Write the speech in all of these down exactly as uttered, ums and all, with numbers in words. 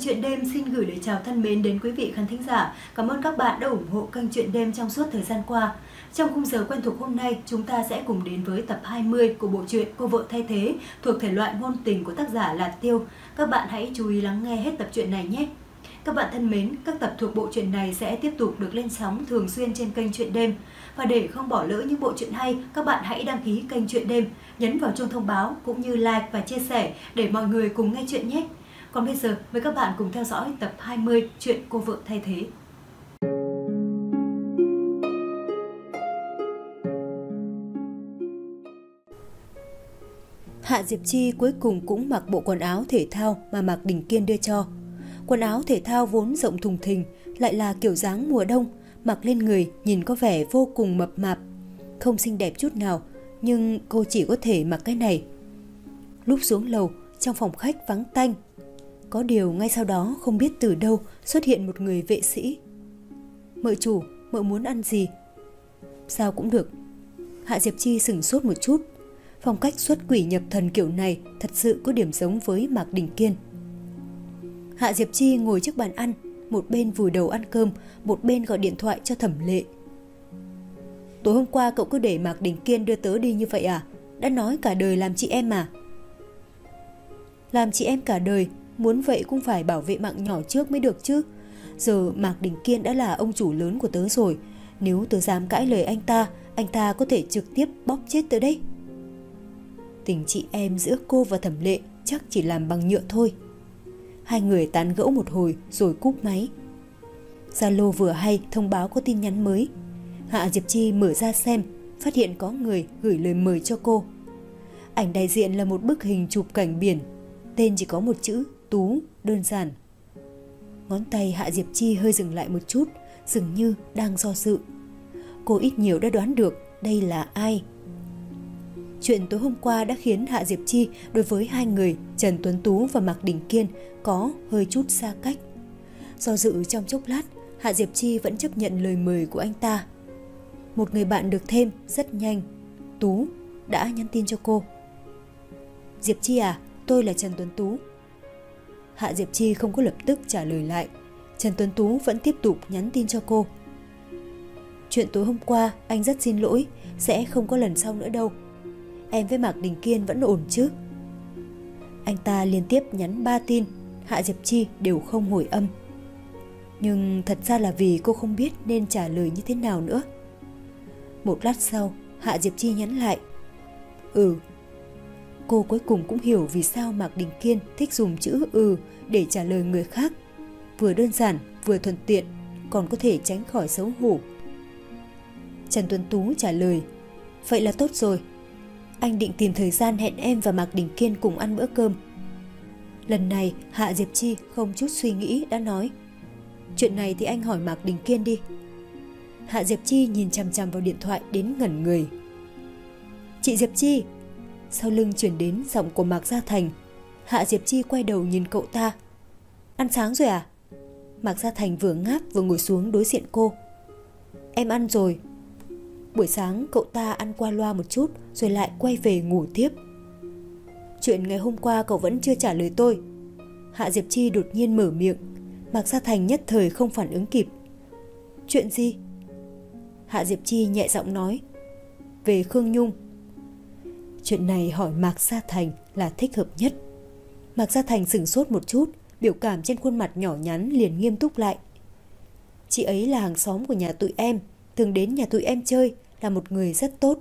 Truyện Đêm xin gửi lời chào thân mến đến quý vị khán thính giả. Cảm ơn các bạn đã ủng hộ kênh Truyện Đêm trong suốt thời gian qua. Trong khung giờ quen thuộc hôm nay, chúng ta sẽ cùng đến với tập hai mươi của bộ truyện Cô vợ thay thế thuộc thể loại ngôn tình của tác giả Lạt Tiêu. Các bạn hãy chú ý lắng nghe hết tập truyện này nhé. Các bạn thân mến, các tập thuộc bộ truyện này sẽ tiếp tục được lên sóng thường xuyên trên kênh Truyện Đêm. Và để không bỏ lỡ những bộ truyện hay, các bạn hãy đăng ký kênh Truyện Đêm, nhấn vào chuông thông báo cũng như like và chia sẻ để mọi người cùng nghe chuyện nhé. Còn bây giờ, mời các bạn cùng theo dõi tập hai mươi Chuyện Cô vợ thay thế. Hạ Diệp Chi cuối cùng cũng mặc bộ quần áo thể thao mà Mạc Đình Kiên đưa cho. Quần áo thể thao vốn rộng thùng thình, lại là kiểu dáng mùa đông, mặc lên người nhìn có vẻ vô cùng mập mạp. Không xinh đẹp chút nào, nhưng cô chỉ có thể mặc cái này. Lúc xuống lầu, trong phòng khách vắng tanh. Có điều ngay sau đó không biết từ đâu xuất hiện một người vệ sĩ. Mợ chủ, mợ muốn ăn gì? Sao cũng được. Hạ Diệp Chi sửng sốt một chút. Phong cách xuất quỷ nhập thần kiểu này thật sự có điểm giống với Mạc Đình Kiên. Hạ Diệp Chi ngồi trước bàn ăn, một bên vùi đầu ăn cơm, một bên gọi điện thoại cho Thẩm Lệ. Tối hôm qua cậu cứ để Mạc Đình Kiên đưa tớ đi như vậy à? Đã nói cả đời làm chị em mà. Làm chị em cả đời, muốn vậy cũng phải bảo vệ mạng nhỏ trước mới được chứ. Giờ Mạc Đình Kiên đã là ông chủ lớn của tớ rồi. Nếu tớ dám cãi lời anh ta, anh ta có thể trực tiếp bóp chết tớ đấy. Tình chị em giữa cô và Thẩm Lệ chắc chỉ làm bằng nhựa thôi. Hai người tán gẫu một hồi rồi cúp máy. Zalo vừa hay thông báo có tin nhắn mới. Hạ Diệp Chi mở ra xem, phát hiện có người gửi lời mời cho cô. Ảnh đại diện là một bức hình chụp cảnh biển, tên chỉ có một chữ Tú, đơn giản. Ngón tay Hạ Diệp Chi hơi dừng lại một chút, dường như đang do dự. Cô ít nhiều đã đoán được đây là ai. Chuyện tối hôm qua đã khiến Hạ Diệp Chi đối với hai người Trần Tuấn Tú và Mạc Đình Kiên có hơi chút xa cách. Do dự trong chốc lát, Hạ Diệp Chi vẫn chấp nhận lời mời của anh ta. Một người bạn được thêm rất nhanh. Tú đã nhắn tin cho cô. Diệp Chi à, tôi là Trần Tuấn Tú. Hạ Diệp Chi không có lập tức trả lời lại. Trần Tuấn Tú vẫn tiếp tục nhắn tin cho cô. Chuyện tối hôm qua anh rất xin lỗi, sẽ không có lần sau nữa đâu. Em với Mạc Đình Kiên vẫn ổn chứ? Anh ta liên tiếp nhắn ba tin, Hạ Diệp Chi đều không hồi âm. Nhưng thật ra là vì cô không biết nên trả lời như thế nào nữa. Một lát sau, Hạ Diệp Chi nhắn lại. Ừ. Cô cuối cùng cũng hiểu vì sao Mạc Đình Kiên thích dùng chữ ừ để trả lời người khác. Vừa đơn giản, vừa thuận tiện, còn có thể tránh khỏi xấu hổ. Trần Tuấn Tú trả lời. Vậy là tốt rồi. Anh định tìm thời gian hẹn em và Mạc Đình Kiên cùng ăn bữa cơm. Lần này Hạ Diệp Chi không chút suy nghĩ đã nói. Chuyện này thì anh hỏi Mạc Đình Kiên đi. Hạ Diệp Chi nhìn chằm chằm vào điện thoại đến ngẩn người. Chị Diệp Chi. Sau lưng chuyển đến giọng của Mạc Gia Thành. Hạ Diệp Chi quay đầu nhìn cậu ta. Ăn sáng rồi à? Mạc Gia Thành vừa ngáp vừa ngồi xuống đối diện cô. Em ăn rồi. Buổi sáng cậu ta ăn qua loa một chút rồi lại quay về ngủ tiếp. Chuyện ngày hôm qua cậu vẫn chưa trả lời tôi. Hạ Diệp Chi đột nhiên mở miệng. Mạc Gia Thành nhất thời không phản ứng kịp. Chuyện gì? Hạ Diệp Chi nhẹ giọng nói. Về Khương Nhung. Chuyện này hỏi Mạc Gia Thành là thích hợp nhất. Mạc Gia Thành sửng sốt một chút, biểu cảm trên khuôn mặt nhỏ nhắn liền nghiêm túc lại. Chị ấy là hàng xóm của nhà tụi em, thường đến nhà tụi em chơi, là một người rất tốt.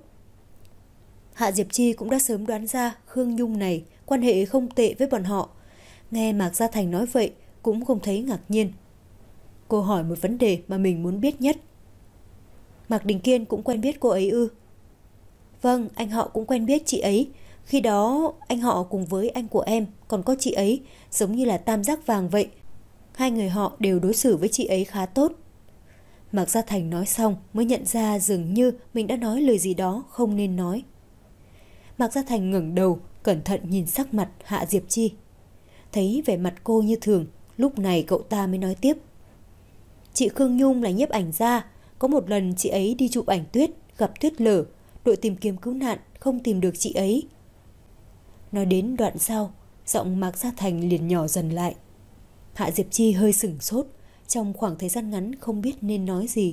Hạ Diệp Chi cũng đã sớm đoán ra Khương Nhung này quan hệ không tệ với bọn họ. Nghe Mạc Gia Thành nói vậy cũng không thấy ngạc nhiên. Cô hỏi một vấn đề mà mình muốn biết nhất. Mạc Đình Kiên cũng quen biết cô ấy ư? Vâng, anh họ cũng quen biết chị ấy. Khi đó anh họ cùng với anh của em còn có chị ấy, giống như là tam giác vàng vậy. Hai người họ đều đối xử với chị ấy khá tốt. Mạc Gia Thành nói xong mới nhận ra dường như mình đã nói lời gì đó không nên nói. Mạc Gia Thành ngẩng đầu, cẩn thận nhìn sắc mặt Hạ Diệp Chi. Thấy vẻ mặt cô như thường, lúc này cậu ta mới nói tiếp. Chị Khương Nhung là nhiếp ảnh gia. Có một lần chị ấy đi chụp ảnh tuyết, gặp tuyết lở. Đội tìm kiếm cứu nạn không tìm được chị ấy. Nói đến đoạn sau, giọng Mạc Gia Thành liền nhỏ dần lại. Hạ Diệp Chi hơi sửng sốt, trong khoảng thời gian ngắn không biết nên nói gì.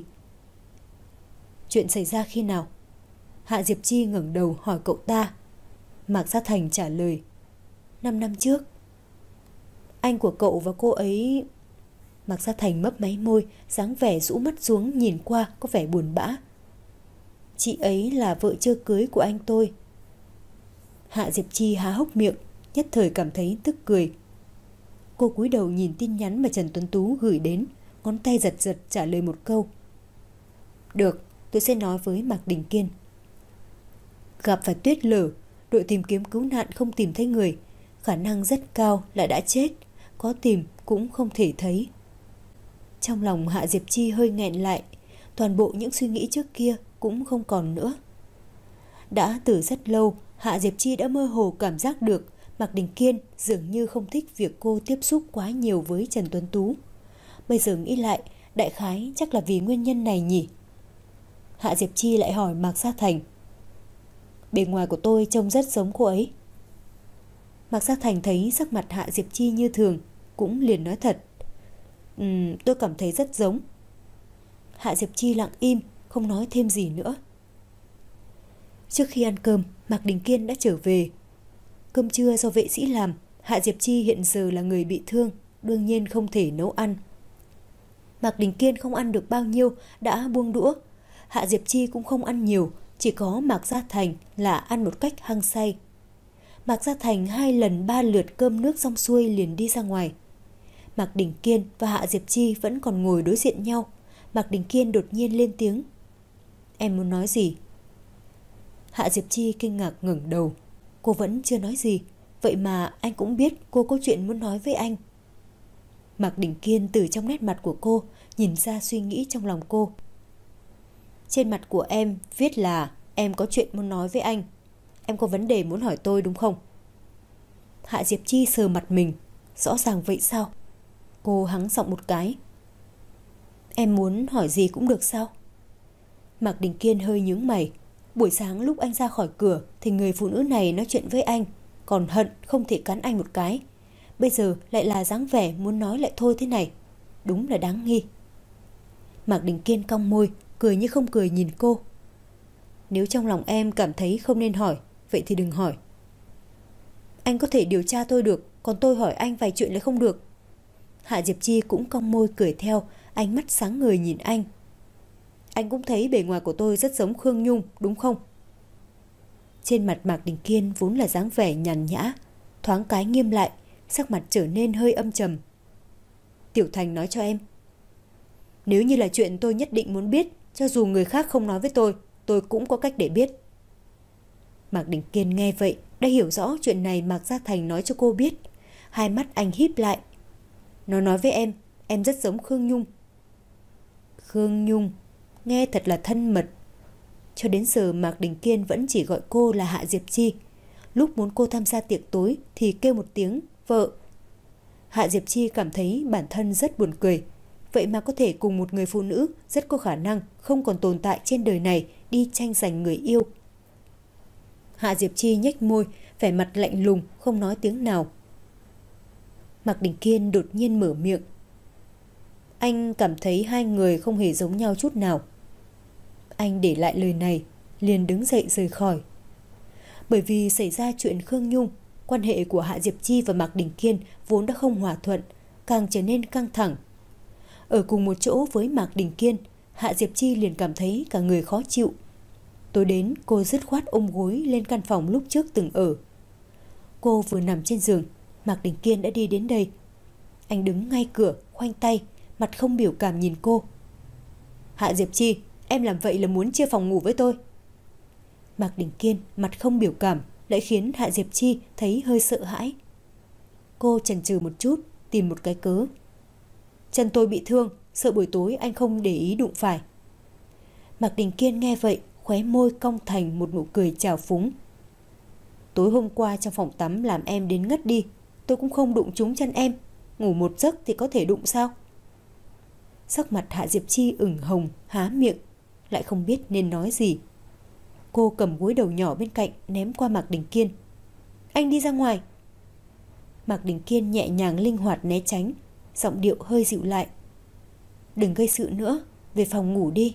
Chuyện xảy ra khi nào? Hạ Diệp Chi ngẩng đầu hỏi cậu ta. Mạc Gia Thành trả lời. Năm năm trước. Anh của cậu và cô ấy... Mạc Gia Thành mấp máy môi, dáng vẻ rũ mắt xuống nhìn qua có vẻ buồn bã. Chị ấy là vợ chưa cưới của anh tôi. Hạ Diệp Chi há hốc miệng, nhất thời cảm thấy tức cười. Cô cúi đầu nhìn tin nhắn mà Trần Tuấn Tú gửi đến, ngón tay giật giật trả lời một câu. Được, tôi sẽ nói với Mạc Đình Kiên. Gặp phải tuyết lở, đội tìm kiếm cứu nạn không tìm thấy người, khả năng rất cao là đã chết, có tìm cũng không thể thấy. Trong lòng Hạ Diệp Chi hơi nghẹn lại, toàn bộ những suy nghĩ trước kia cũng không còn nữa. Đã từ rất lâu, Hạ Diệp Chi đã mơ hồ cảm giác được Mạc Đình Kiên dường như không thích việc cô tiếp xúc quá nhiều với Trần Tuấn Tú. Bây giờ nghĩ lại, đại khái chắc là vì nguyên nhân này nhỉ. Hạ Diệp Chi lại hỏi Mạc Gia Thành. Bề ngoài của tôi trông rất giống cô ấy. Mạc Gia Thành thấy sắc mặt Hạ Diệp Chi như thường, cũng liền nói thật. Ừm, tôi cảm thấy rất giống. Hạ Diệp Chi lặng im, không nói thêm gì nữa. Trước khi ăn cơm, Mạc Đình Kiên đã trở về. Cơm trưa do vệ sĩ làm, Hạ Diệp Chi hiện giờ là người bị thương, đương nhiên không thể nấu ăn. Mạc Đình Kiên không ăn được bao nhiêu, đã buông đũa. Hạ Diệp Chi cũng không ăn nhiều, chỉ có Mạc Gia Thành là ăn một cách hăng say. Mạc Gia Thành hai lần ba lượt cơm nước xong xuôi liền đi ra ngoài. Mạc Đình Kiên và Hạ Diệp Chi vẫn còn ngồi đối diện nhau. Mạc Đình Kiên đột nhiên lên tiếng. Em muốn nói gì? Hạ Diệp Chi kinh ngạc ngẩng đầu. Cô vẫn chưa nói gì, vậy mà anh cũng biết cô có chuyện muốn nói với anh. Mạc Đình Kiên từ trong nét mặt của cô nhìn ra suy nghĩ trong lòng cô. Trên mặt của em viết là em có chuyện muốn nói với anh. Em có vấn đề muốn hỏi tôi đúng không? Hạ Diệp Chi sờ mặt mình. Rõ ràng vậy sao? Cô hắng giọng một cái. Em muốn hỏi gì cũng được sao? Mạc Đình Kiên hơi nhướng mày. Buổi sáng lúc anh ra khỏi cửa thì người phụ nữ này nói chuyện với anh, còn hận không thể cắn anh một cái. Bây giờ lại là dáng vẻ muốn nói lại thôi thế này. Đúng là đáng nghi. Mạc Đình Kiên cong môi, cười như không cười nhìn cô. Nếu trong lòng em cảm thấy không nên hỏi, vậy thì đừng hỏi. Anh có thể điều tra tôi được, còn tôi hỏi anh vài chuyện lại không được. Hạ Diệp Chi cũng cong môi cười theo, ánh mắt sáng ngời nhìn anh. Anh cũng thấy bề ngoài của tôi rất giống Khương Nhung, đúng không? Trên mặt Mạc Đình Kiên vốn là dáng vẻ nhàn nhã, thoáng cái nghiêm lại, sắc mặt trở nên hơi âm trầm. Tiểu Thành nói cho em. Nếu như là chuyện tôi nhất định muốn biết, cho dù người khác không nói với tôi, tôi cũng có cách để biết. Mạc Đình Kiên nghe vậy, đã hiểu rõ chuyện này Mạc Gia Thành nói cho cô biết. Hai mắt anh híp lại. Nó nói với em, em rất giống Khương Nhung. Khương Nhung, nghe thật là thân mật. Cho đến giờ Mạc Đình Kiên vẫn chỉ gọi cô là Hạ Diệp Chi. Lúc muốn cô tham gia tiệc tối thì kêu một tiếng vợ. Hạ Diệp Chi cảm thấy bản thân rất buồn cười. Vậy mà có thể cùng một người phụ nữ rất có khả năng không còn tồn tại trên đời này đi tranh giành người yêu. Hạ Diệp Chi nhếch môi, vẻ mặt lạnh lùng, không nói tiếng nào. Mạc Đình Kiên đột nhiên mở miệng. Anh cảm thấy hai người không hề giống nhau chút nào. Anh để lại lời này, liền đứng dậy rời khỏi. Bởi vì xảy ra chuyện Khương Nhung, quan hệ của Hạ Diệp Chi và Mạc Đình Kiên vốn đã không hòa thuận, càng trở nên căng thẳng. Ở cùng một chỗ với Mạc Đình Kiên, Hạ Diệp Chi liền cảm thấy cả người khó chịu. Tối đến cô dứt khoát ôm gối lên căn phòng lúc trước từng ở. Cô vừa nằm trên giường, Mạc Đình Kiên đã đi đến đây. Anh đứng ngay cửa, khoanh tay, mặt không biểu cảm nhìn cô. Hạ Diệp Chi, em làm vậy là muốn chia phòng ngủ với tôi. Mạc Đình Kiên mặt không biểu cảm lại khiến Hạ Diệp Chi thấy hơi sợ hãi. Cô chần chừ một chút, tìm một cái cớ. Chân tôi bị thương, sợ buổi tối anh không để ý đụng phải. Mạc Đình Kiên nghe vậy, khóe môi cong thành một nụ cười trào phúng. Tối hôm qua trong phòng tắm làm em đến ngất đi, tôi cũng không đụng trúng chân em. Ngủ một giấc thì có thể đụng sao? Sắc mặt Hạ Diệp Chi ửng hồng, há miệng, lại không biết nên nói gì. Cô cầm gối đầu nhỏ bên cạnh ném qua Mạc Đình Kiên. Anh đi ra ngoài. Mạc Đình Kiên nhẹ nhàng linh hoạt né tránh. giọng điệu hơi dịu lại. Đừng gây sự nữa, về phòng ngủ đi.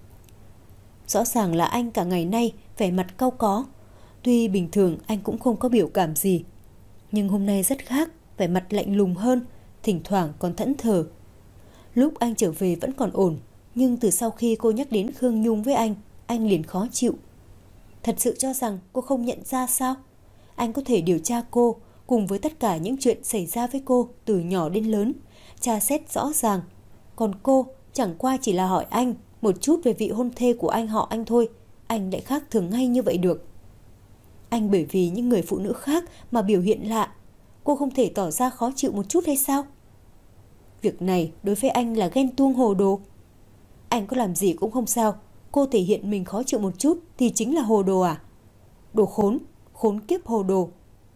Rõ ràng là anh cả ngày nay vẻ mặt cau có. Tuy bình thường anh cũng không có biểu cảm gì, nhưng hôm nay rất khác, vẻ mặt lạnh lùng hơn, thỉnh thoảng còn thẫn thờ. Lúc anh trở về vẫn còn ổn, nhưng từ sau khi cô nhắc đến Khương Nhung với anh, anh liền khó chịu. Thật sự cho rằng cô không nhận ra sao? Anh có thể điều tra cô, cùng với tất cả những chuyện xảy ra với cô từ nhỏ đến lớn, tra xét rõ ràng. Còn cô chẳng qua chỉ là hỏi anh một chút về vị hôn thê của anh họ anh thôi, anh lại khác thường ngay như vậy được. Anh bởi vì những người phụ nữ khác mà biểu hiện lạ, cô không thể tỏ ra khó chịu một chút hay sao? Việc này đối với anh là ghen tuông hồ đồ. Anh có làm gì cũng không sao, cô thể hiện mình khó chịu một chút thì chính là hồ đồ à? Đồ khốn, khốn kiếp hồ đồ.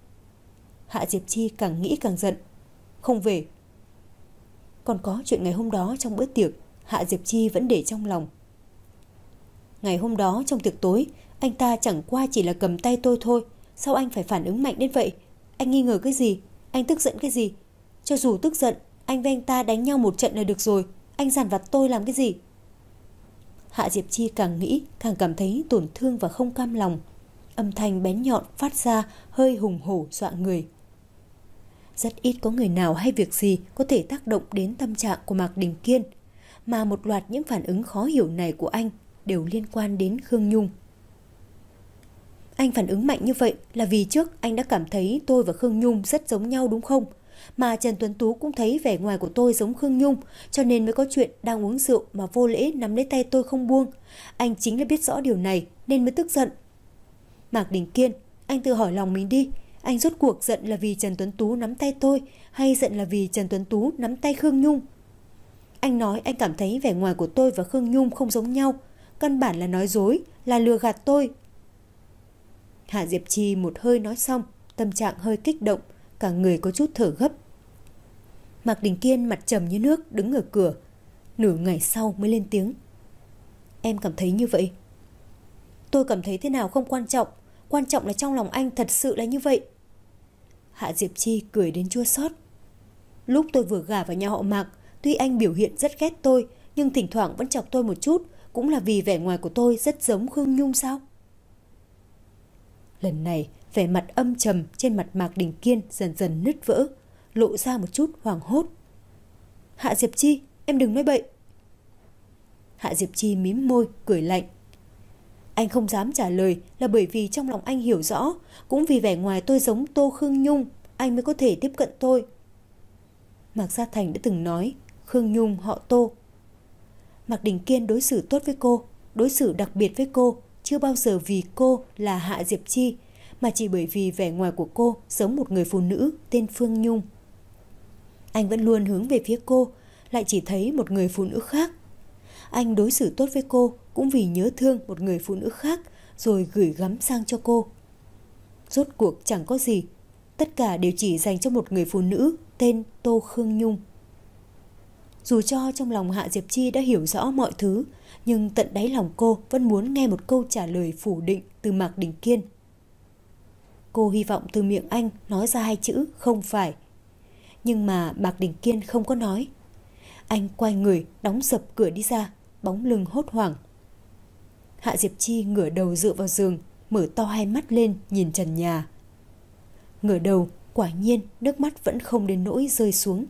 Hạ Diệp Chi càng nghĩ càng giận. Không về. Còn có chuyện ngày hôm đó trong bữa tiệc, Hạ Diệp Chi vẫn để trong lòng. Ngày hôm đó trong tiệc tối, anh ta chẳng qua chỉ là cầm tay tôi thôi. Sao anh phải phản ứng mạnh đến vậy? Anh nghi ngờ cái gì? Anh tức giận cái gì? Cho dù tức giận, anh với anh ta đánh nhau một trận là được rồi. Anh dằn vặt tôi làm cái gì? Hạ Diệp Chi càng nghĩ càng cảm thấy tổn thương và không cam lòng. Âm thanh bén nhọn phát ra hơi hùng hổ dọa người. Rất ít có người nào hay việc gì có thể tác động đến tâm trạng của Mạc Đình Kiên, mà một loạt những phản ứng khó hiểu này của anh đều liên quan đến Khương Nhung. Anh phản ứng mạnh như vậy là vì trước anh đã cảm thấy tôi và Khương Nhung rất giống nhau đúng không? Mà Trần Tuấn Tú cũng thấy vẻ ngoài của tôi giống Khương Nhung, cho nên mới có chuyện đang uống rượu mà vô lễ nắm lấy tay tôi không buông. Anh chính là biết rõ điều này nên mới tức giận. Mạc Đình Kiên, anh tự hỏi lòng mình đi. Anh rốt cuộc giận là vì Trần Tuấn Tú nắm tay tôi, hay giận là vì Trần Tuấn Tú nắm tay Khương Nhung? Anh nói anh cảm thấy vẻ ngoài của tôi và Khương Nhung không giống nhau, căn bản là nói dối, là lừa gạt tôi. Hạ Diệp Chi một hơi nói xong, tâm trạng hơi kích động, cả người có chút thở gấp. Mạc Đình Kiên mặt trầm như nước đứng ở cửa, nửa ngày sau mới lên tiếng. Em cảm thấy như vậy. Tôi cảm thấy thế nào không quan trọng, quan trọng là trong lòng anh thật sự là như vậy. Hạ Diệp Chi cười đến chua xót. Lúc tôi vừa gả vào nhà họ Mạc, tuy anh biểu hiện rất ghét tôi, nhưng thỉnh thoảng vẫn chọc tôi một chút, cũng là vì vẻ ngoài của tôi rất giống Khương Nhung sao? Lần này, vẻ mặt âm trầm trên mặt Mạc Đình Kiên dần dần nứt vỡ, lộ ra một chút hoảng hốt. Hạ Diệp Chi, em đừng nói bậy. Hạ Diệp Chi mím môi, cười lạnh. Anh không dám trả lời là bởi vì trong lòng anh hiểu rõ, cũng vì vẻ ngoài tôi giống Tô Khương Nhung, anh mới có thể tiếp cận tôi. Mạc Gia Thành đã từng nói, Khương Nhung họ Tô. Mạc Đình Kiên đối xử tốt với cô, đối xử đặc biệt với cô, chưa bao giờ vì cô là Hạ Diệp Chi, mà chỉ bởi vì vẻ ngoài của cô giống một người phụ nữ tên Phương Nhung. Anh vẫn luôn hướng về phía cô, lại chỉ thấy một người phụ nữ khác. Anh đối xử tốt với cô cũng vì nhớ thương một người phụ nữ khác rồi gửi gắm sang cho cô. Rốt cuộc chẳng có gì, tất cả đều chỉ dành cho một người phụ nữ tên Tô Khương Nhung. Dù cho trong lòng Hạ Diệp Chi đã hiểu rõ mọi thứ, nhưng tận đáy lòng cô vẫn muốn nghe một câu trả lời phủ định từ Mạc Đình Kiên. Cô hy vọng từ miệng anh nói ra hai chữ không phải. Nhưng mà Mạc Đình Kiên không có nói. Anh quay người đóng sập cửa đi ra, bóng lưng hốt hoảng. Hạ Diệp Chi ngửa đầu dựa vào giường, mở to hai mắt lên nhìn trần nhà. Ngửa đầu, quả nhiên nước mắt vẫn không đến nỗi rơi xuống.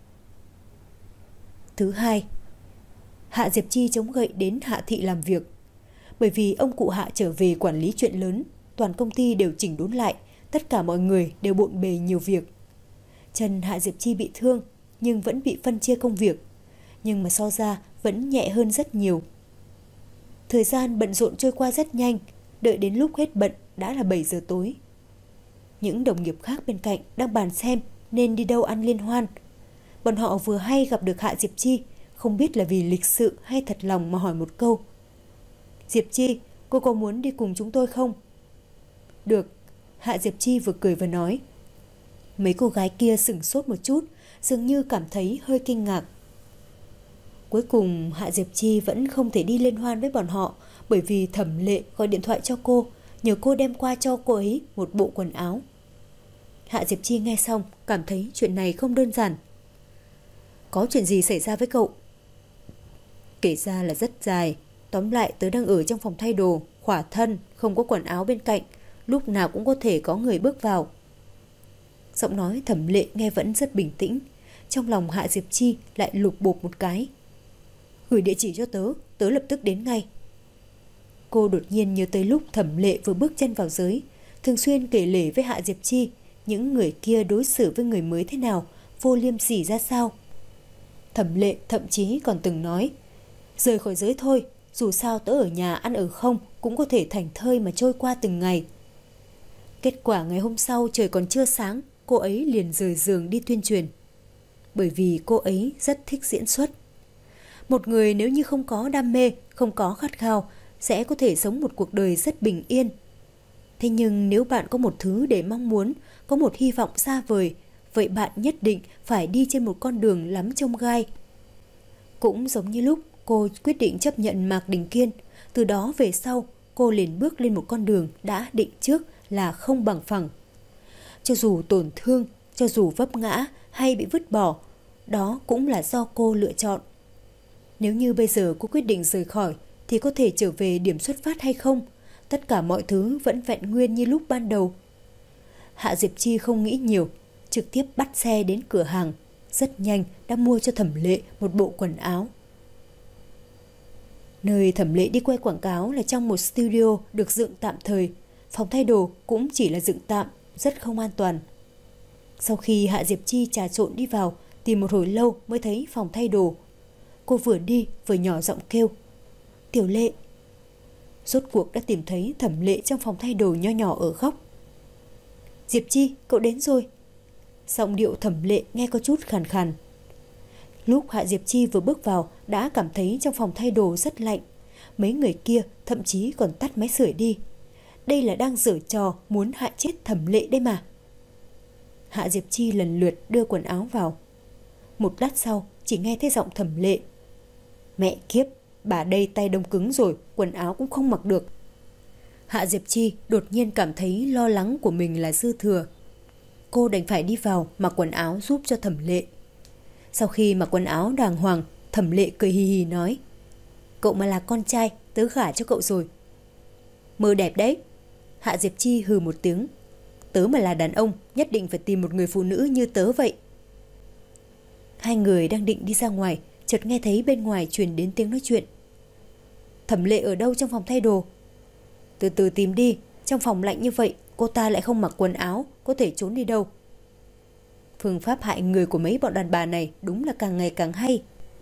Thứ hai, Hạ Diệp Chi chống gậy đến Hạ Thị làm việc. Bởi vì ông cụ Hạ trở về quản lý chuyện lớn, toàn công ty đều chỉnh đốn lại, tất cả mọi người đều bộn bề nhiều việc. Chân Hạ Diệp Chi bị thương nhưng vẫn bị phân chia công việc, nhưng mà so ra vẫn nhẹ hơn rất nhiều. Thời gian bận rộn trôi qua rất nhanh, đợi đến lúc hết bận đã là bảy giờ tối. Những đồng nghiệp khác bên cạnh đang bàn xem nên đi đâu ăn liên hoan. Bọn họ vừa hay gặp được Hạ Diệp Chi, không biết là vì lịch sự hay thật lòng mà hỏi một câu. Diệp Chi, cô có muốn đi cùng chúng tôi không? Được, Hạ Diệp Chi vừa cười vừa nói. Mấy cô gái kia sửng sốt một chút, dường như cảm thấy hơi kinh ngạc. Cuối cùng Hạ Diệp Chi vẫn không thể đi liên hoan với bọn họ, bởi vì Thẩm Lệ gọi điện thoại cho cô, nhờ cô đem qua cho cô ấy một bộ quần áo. Hạ Diệp Chi nghe xong cảm thấy chuyện này không đơn giản. Có chuyện gì xảy ra với cậu? Kể ra là rất dài. Tóm lại tớ đang ở trong phòng thay đồ, khỏa thân, không có quần áo bên cạnh, lúc nào cũng có thể có người bước vào. Giọng nói Thẩm Lệ nghe vẫn rất bình tĩnh. Trong lòng Hạ Diệp Chi lại lục bộp một cái. Gửi địa chỉ cho tớ, tớ lập tức đến ngay. Cô đột nhiên nhớ tới lúc Thẩm Lệ vừa bước chân vào giới, thường xuyên kể lể với Hạ Diệp Chi những người kia đối xử với người mới thế nào, vô liêm sỉ ra sao. Thẩm Lệ thậm chí còn từng nói, rời khỏi giới thôi, dù sao tớ ở nhà ăn ở không cũng có thể thảnh thơi mà trôi qua từng ngày. Kết quả ngày hôm sau trời còn chưa sáng, cô ấy liền rời giường đi tuyên truyền. Bởi vì cô ấy rất thích diễn xuất. Một người nếu như không có đam mê, không có khát khao, sẽ có thể sống một cuộc đời rất bình yên. Thế nhưng nếu bạn có một thứ để mong muốn, có một hy vọng xa vời, vậy bạn nhất định phải đi trên một con đường lắm chông gai. Cũng giống như lúc cô quyết định chấp nhận Mạc Đình Kiên, từ đó về sau cô liền bước lên một con đường đã định trước là không bằng phẳng. Cho dù tổn thương, cho dù vấp ngã hay bị vứt bỏ, đó cũng là do cô lựa chọn. Nếu như bây giờ cô quyết định rời khỏi thì có thể trở về điểm xuất phát hay không? Tất cả mọi thứ vẫn vẹn nguyên như lúc ban đầu. Hạ Diệp Chi không nghĩ nhiều, trực tiếp bắt xe đến cửa hàng, rất nhanh đã mua cho Thẩm Lệ một bộ quần áo. Nơi Thẩm Lệ đi quay quảng cáo là trong một studio được dựng tạm thời, phòng thay đồ cũng chỉ là dựng tạm, rất không an toàn. Sau khi Hạ Diệp Chi trà trộn đi vào, tìm một hồi lâu mới thấy phòng thay đồ. Cô vừa đi vừa nhỏ giọng kêu, Tiểu Lệ. Rốt cuộc đã tìm thấy Thẩm Lệ trong phòng thay đồ nho nhỏ ở góc. Diệp Chi, cậu đến rồi. Giọng điệu Thẩm Lệ nghe có chút khàn khàn. Lúc Hạ Diệp Chi vừa bước vào đã cảm thấy trong phòng thay đồ rất lạnh. Mấy người kia thậm chí còn tắt máy sưởi đi. Đây là đang giở trò muốn hại chết Thẩm Lệ đây mà. Hạ Diệp Chi lần lượt đưa quần áo vào. Một lát sau chỉ nghe thấy giọng Thẩm Lệ. Mẹ kiếp, bà đây tay đông cứng rồi, quần áo cũng không mặc được. Hạ Diệp Chi đột nhiên cảm thấy lo lắng của mình là dư thừa. Cô đành phải đi vào mặc quần áo giúp cho Thẩm Lệ. Sau khi mặc quần áo đàng hoàng, Thẩm Lệ cười hì hì nói, cậu mà là con trai, tớ gả cho cậu rồi. Mơ đẹp đấy. Hạ Diệp Chi hừ một tiếng. Tớ mà là đàn ông, nhất định phải tìm một người phụ nữ như tớ vậy. Hai người đang định đi ra ngoài, chợt nghe thấy bên ngoài truyền đến tiếng nói chuyện. Thẩm Lệ ở đâu trong phòng thay đồ? Từ từ tìm đi, trong phòng lạnh như vậy, cô ta lại không mặc quần áo, có thể trốn đi đâu. Phương pháp hại người của mấy bọn đàn bà này đúng là càng ngày càng hay.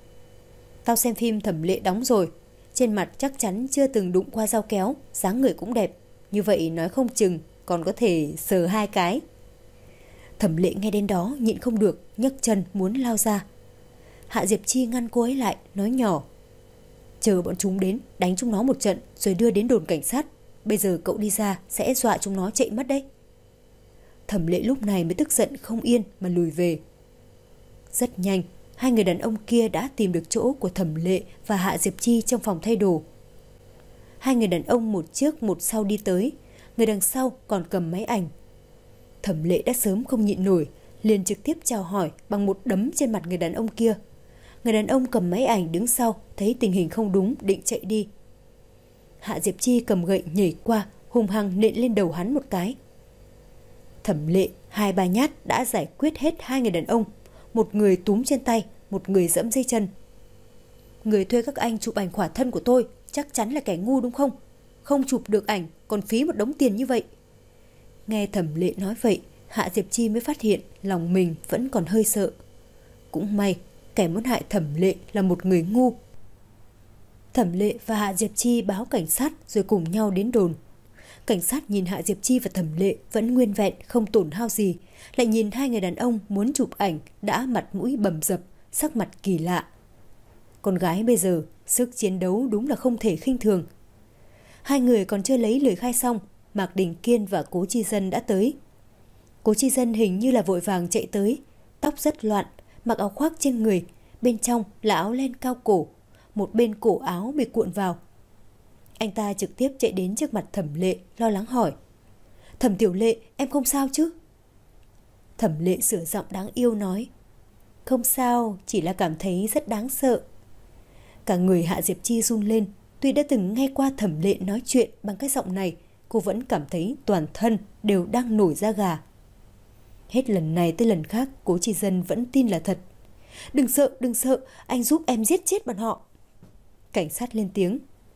Tao xem phim Thẩm Lệ đóng rồi, trên mặt chắc chắn chưa từng đụng qua dao kéo, dáng người cũng đẹp, như vậy nói không chừng còn có thể sờ hai cái. Thẩm Lệ nghe đến đó nhịn không được, nhấc chân muốn lao ra. Hạ Diệp Chi ngăn cô ấy lại, nói nhỏ, chờ bọn chúng đến, đánh chúng nó một trận rồi đưa đến đồn cảnh sát. Bây giờ cậu đi ra sẽ dọa chúng nó chạy mất đấy. Thẩm Lệ lúc này mới tức giận không yên mà lùi về. Rất nhanh, hai người đàn ông kia đã tìm được chỗ của Thẩm Lệ và Hạ Diệp Chi trong phòng thay đồ. Hai người đàn ông một trước một sau đi tới, người đằng sau còn cầm máy ảnh. Thẩm Lệ đã sớm không nhịn nổi, liền trực tiếp chào hỏi bằng một đấm trên mặt người đàn ông kia. Người đàn ông cầm máy ảnh đứng sau, thấy tình hình không đúng định chạy đi. Hạ Diệp Chi cầm gậy nhảy qua, hung hăng nện lên đầu hắn một cái. Thẩm Lệ hai ba nhát đã giải quyết hết hai người đàn ông, một người túm trên tay, một người giẫm dây chân. Người thuê các anh chụp ảnh khỏa thân của tôi chắc chắn là kẻ ngu đúng không? Không chụp được ảnh còn phí một đống tiền như vậy. Nghe Thẩm Lệ nói vậy, Hạ Diệp Chi mới phát hiện lòng mình vẫn còn hơi sợ. Cũng may kẻ muốn hại Thẩm Lệ là một người ngu. Thẩm Lệ và Hạ Diệp Chi báo cảnh sát rồi cùng nhau đến đồn. Cảnh sát nhìn Hạ Diệp Chi và Thẩm Lệ vẫn nguyên vẹn, không tổn hao gì, lại nhìn hai người đàn ông muốn chụp ảnh đã mặt mũi bầm dập, sắc mặt kỳ lạ. Con gái bây giờ sức chiến đấu đúng là không thể khinh thường. Hai người còn chưa lấy lời khai xong, Mạc Đình Kiên và Cố Chi Dân đã tới. Cố Chi Dân hình như là vội vàng chạy tới, tóc rất loạn, mặc áo khoác trên người, bên trong là áo len cao cổ, một bên cổ áo bị cuộn vào. Anh ta trực tiếp chạy đến trước mặt Thẩm Lệ, lo lắng hỏi, Thẩm Tiểu Lệ, em không sao chứ? Thẩm Lệ sửa giọng đáng yêu nói, Không sao, chỉ là cảm thấy rất đáng sợ. Cả người Hạ Diệp Chi run lên. Tuy đã từng nghe qua Thẩm Lệ nói chuyện bằng cái giọng này, cô vẫn cảm thấy toàn thân đều đang nổi da gà. Hết lần này tới lần khác, Cố Chi Dân vẫn tin là thật. Đừng sợ, đừng sợ, anh giúp em giết chết bọn họ. Cảnh sát lên tiếng.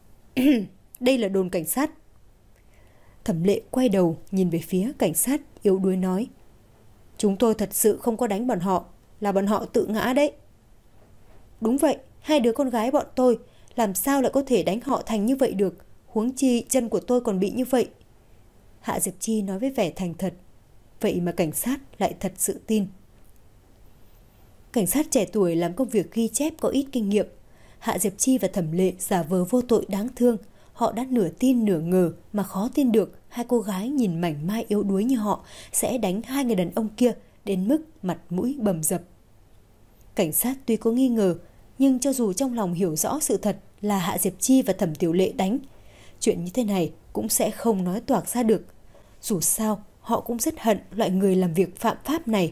Đây là đồn cảnh sát. Thẩm Lệ quay đầu nhìn về phía cảnh sát, yếu đuối nói. Chúng tôi thật sự không có đánh bọn họ, là bọn họ tự ngã đấy. Đúng vậy, hai đứa con gái bọn tôi, làm sao lại có thể đánh họ thành như vậy được, huống chi chân của tôi còn bị như vậy. Hạ Diệp Chi nói với vẻ thành thật. Vậy mà cảnh sát lại thật sự tin. Cảnh sát trẻ tuổi làm công việc ghi chép có ít kinh nghiệm. Hạ Diệp Chi và Thẩm Lệ giả vờ vô tội đáng thương. Họ đã nửa tin nửa ngờ mà khó tin được hai cô gái nhìn mảnh mai yếu đuối như họ sẽ đánh hai người đàn ông kia đến mức mặt mũi bầm dập. Cảnh sát tuy có nghi ngờ, nhưng cho dù trong lòng hiểu rõ sự thật là Hạ Diệp Chi và Thẩm Tiểu Lệ đánh, chuyện như thế này cũng sẽ không nói toạc ra được. Dù sao, họ cũng rất hận loại người làm việc phạm pháp này.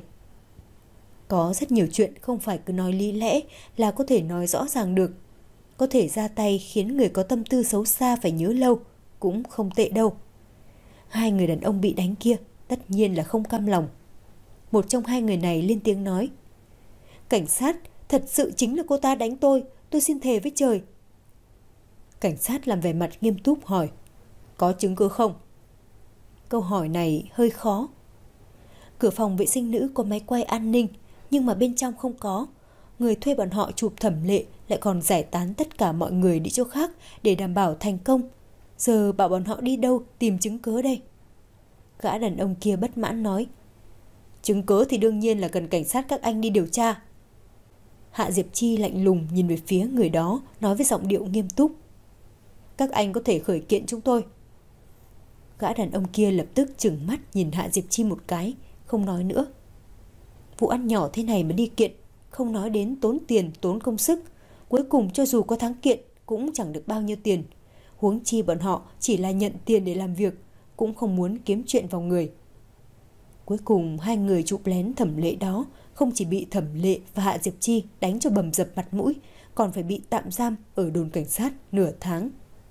Có rất nhiều chuyện không phải cứ nói lý lẽ là có thể nói rõ ràng được. Có thể ra tay khiến người có tâm tư xấu xa phải nhớ lâu, cũng không tệ đâu. Hai người đàn ông bị đánh kia tất nhiên là không cam lòng. Một trong hai người này lên tiếng nói. Cảnh sát, thật sự chính là cô ta đánh tôi, tôi xin thề với trời. Cảnh sát làm vẻ mặt nghiêm túc hỏi. Có chứng cứ không? Câu hỏi này hơi khó. Cửa phòng vệ sinh nữ có máy quay an ninh, nhưng mà bên trong không có. Người thuê bọn họ chụp Thẩm Lệ lại còn giải tán tất cả mọi người đi chỗ khác để đảm bảo thành công. Giờ bảo bọn họ đi đâu tìm chứng cứ đây? Gã đàn ông kia bất mãn nói. Chứng cứ thì đương nhiên là cần cảnh sát các anh đi điều tra. Hạ Diệp Chi lạnh lùng nhìn về phía người đó, nói với giọng điệu nghiêm túc. Các anh có thể khởi kiện chúng tôi. Gã đàn ông kia lập tức trừng mắt nhìn Hạ Diệp Chi một cái, không nói nữa. Vụ ăn nhỏ thế này mà đi kiện, không nói đến tốn tiền, tốn công sức. Cuối cùng cho dù có thắng kiện cũng chẳng được bao nhiêu tiền. Huống chi bọn họ chỉ là nhận tiền để làm việc, cũng không muốn kiếm chuyện vào người. Cuối cùng hai người chụp lén Thẩm Lệ đó không chỉ bị Thẩm Lệ và Hạ Diệp Chi đánh cho bầm dập mặt mũi, còn phải bị tạm giam ở đồn cảnh sát nửa tháng.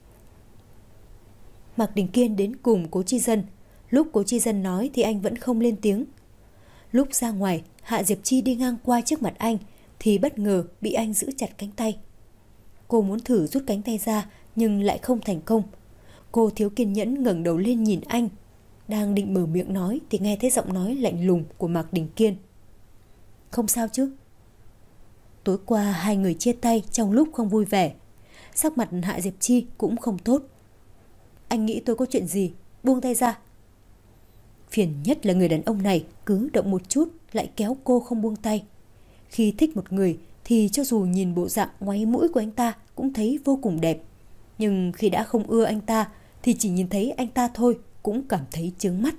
Mạc Đình Kiên đến cùng Cố Chi Dân. Lúc Cố Chi Dân nói thì anh vẫn không lên tiếng. Lúc ra ngoài, Hạ Diệp Chi đi ngang qua trước mặt anh thì bất ngờ bị anh giữ chặt cánh tay. Cô muốn thử rút cánh tay ra nhưng lại không thành công. Cô thiếu kiên nhẫn ngẩng đầu lên nhìn anh. Đang định mở miệng nói thì nghe thấy giọng nói lạnh lùng của Mạc Đình Kiên. Không sao chứ? Tối qua hai người chia tay trong lúc không vui vẻ. Sắc mặt Hạ Diệp Chi cũng không tốt. Anh nghĩ tôi có chuyện gì? Buông tay ra. Phiền nhất là người đàn ông này cứ động một chút lại kéo cô không buông tay. Khi thích một người thì cho dù nhìn bộ dạng ngoáy mũi của anh ta cũng thấy vô cùng đẹp. Nhưng khi đã không ưa anh ta thì chỉ nhìn thấy anh ta thôi cũng cảm thấy chướng mắt.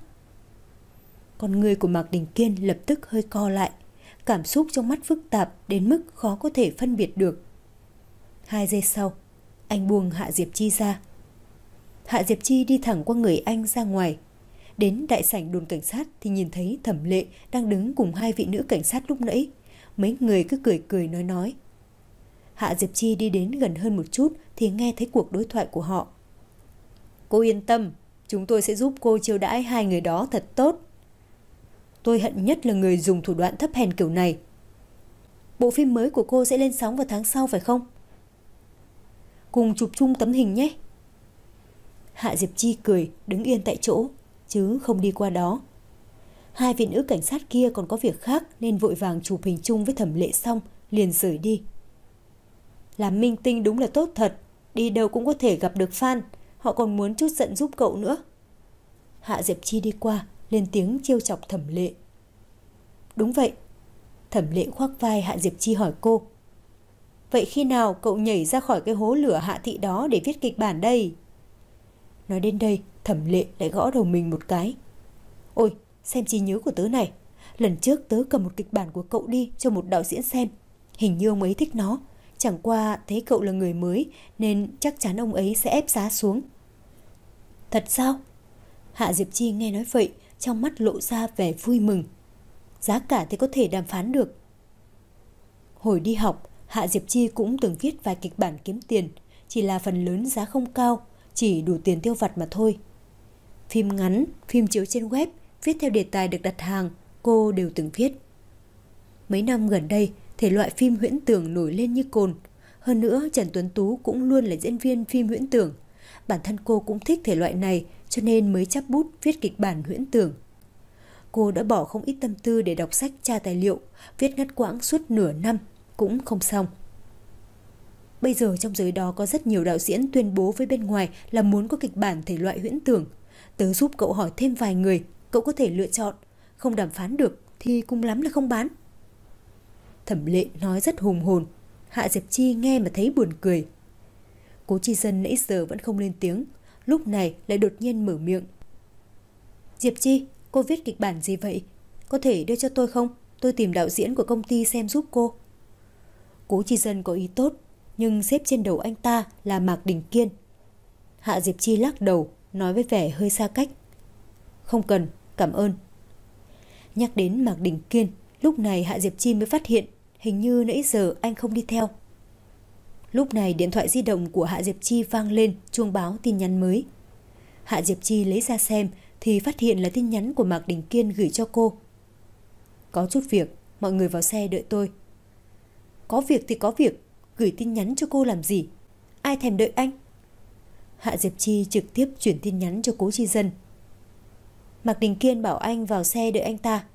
Con người của Mạc Đình Kiên lập tức hơi co lại. Cảm xúc trong mắt phức tạp đến mức khó có thể phân biệt được. Hai giây sau, anh buông Hạ Diệp Chi ra. Hạ Diệp Chi đi thẳng qua người anh ra ngoài. Đến đại sảnh đồn cảnh sát thì nhìn thấy Thẩm Lệ đang đứng cùng hai vị nữ cảnh sát lúc nãy. Mấy người cứ cười cười nói nói. Hạ Diệp Chi đi đến gần hơn một chút thì nghe thấy cuộc đối thoại của họ. Cô yên tâm, chúng tôi sẽ giúp cô chiêu đãi hai người đó thật tốt. Tôi hận nhất là người dùng thủ đoạn thấp hèn kiểu này. Bộ phim mới của cô sẽ lên sóng vào tháng sau phải không? Cùng chụp chung tấm hình nhé. Hạ Diệp Chi cười đứng yên tại chỗ chứ không đi qua đó. Hai vị nữ cảnh sát kia còn có việc khác nên vội vàng chụp hình chung với Thẩm Lệ xong liền rời đi. Làm minh tinh đúng là tốt thật, đi đâu cũng có thể gặp được fan, họ còn muốn chút giận giúp cậu nữa. Hạ Diệp Chi đi qua lên tiếng trêu chọc Thẩm Lệ. Đúng vậy. Thẩm Lệ khoác vai Hạ Diệp Chi hỏi cô. Vậy khi nào cậu nhảy ra khỏi cái hố lửa Hạ Thị đó để viết kịch bản đây? Nói đến đây, Thẩm Lệ lại gõ đầu mình một cái. Ôi, xem trí nhớ của tớ này. Lần trước tớ cầm một kịch bản của cậu đi cho một đạo diễn xem. Hình như ông ấy thích nó. Chẳng qua thấy cậu là người mới nên chắc chắn ông ấy sẽ ép giá xuống. Thật sao? Hạ Diệp Chi nghe nói vậy, trong mắt lộ ra vẻ vui mừng. Giá cả thì có thể đàm phán được. Hồi đi học, Hạ Diệp Chi cũng từng viết vài kịch bản kiếm tiền, chỉ là phần lớn giá không cao, chỉ đủ tiền tiêu vặt mà thôi. Phim ngắn, phim chiếu trên web, viết theo đề tài được đặt hàng, cô đều từng viết. Mấy năm gần đây, thể loại phim huyễn tưởng nổi lên như cồn. Hơn nữa, Trần Tuấn Tú cũng luôn là diễn viên phim huyễn tưởng. Bản thân cô cũng thích thể loại này, cho nên mới chắp bút viết kịch bản huyễn tưởng. Cô đã bỏ không ít tâm tư để đọc sách tra tài liệu, viết ngắt quãng suốt nửa năm, cũng không xong. Bây giờ trong giới đó có rất nhiều đạo diễn tuyên bố với bên ngoài là muốn có kịch bản thể loại huyễn tưởng. Tớ giúp cậu hỏi thêm vài người, cậu có thể lựa chọn, không đàm phán được thì cùng lắm là không bán. Thẩm Lệ nói rất hùng hồn, Hạ Diệp Chi nghe mà thấy buồn cười. Cố Chi Dân nãy giờ vẫn không lên tiếng, lúc này lại đột nhiên mở miệng. Diệp Chi, cô viết kịch bản gì vậy? Có thể đưa cho tôi không? Tôi tìm đạo diễn của công ty xem giúp cô. Cố Chi Dân có ý tốt, nhưng xếp trên đầu anh ta là Mạc Đình Kiên. Hạ Diệp Chi lắc đầu, nói với vẻ hơi xa cách. Không cần, cảm ơn. Nhắc đến Mạc Đình Kiên, lúc này Hạ Diệp Chi mới phát hiện hình như nãy giờ anh không đi theo. Lúc này điện thoại di động của Hạ Diệp Chi vang lên chuông báo tin nhắn mới. Hạ Diệp Chi lấy ra xem thì phát hiện là tin nhắn của Mạc Đình Kiên gửi cho cô. Có chút việc, mọi người vào xe đợi tôi. Có việc thì có việc, gửi tin nhắn cho cô làm gì? Ai thèm đợi anh? Hạ Diệp Chi trực tiếp chuyển tin nhắn cho Cố Chi Dân. Mạc Đình Kiên bảo anh vào xe đợi anh ta.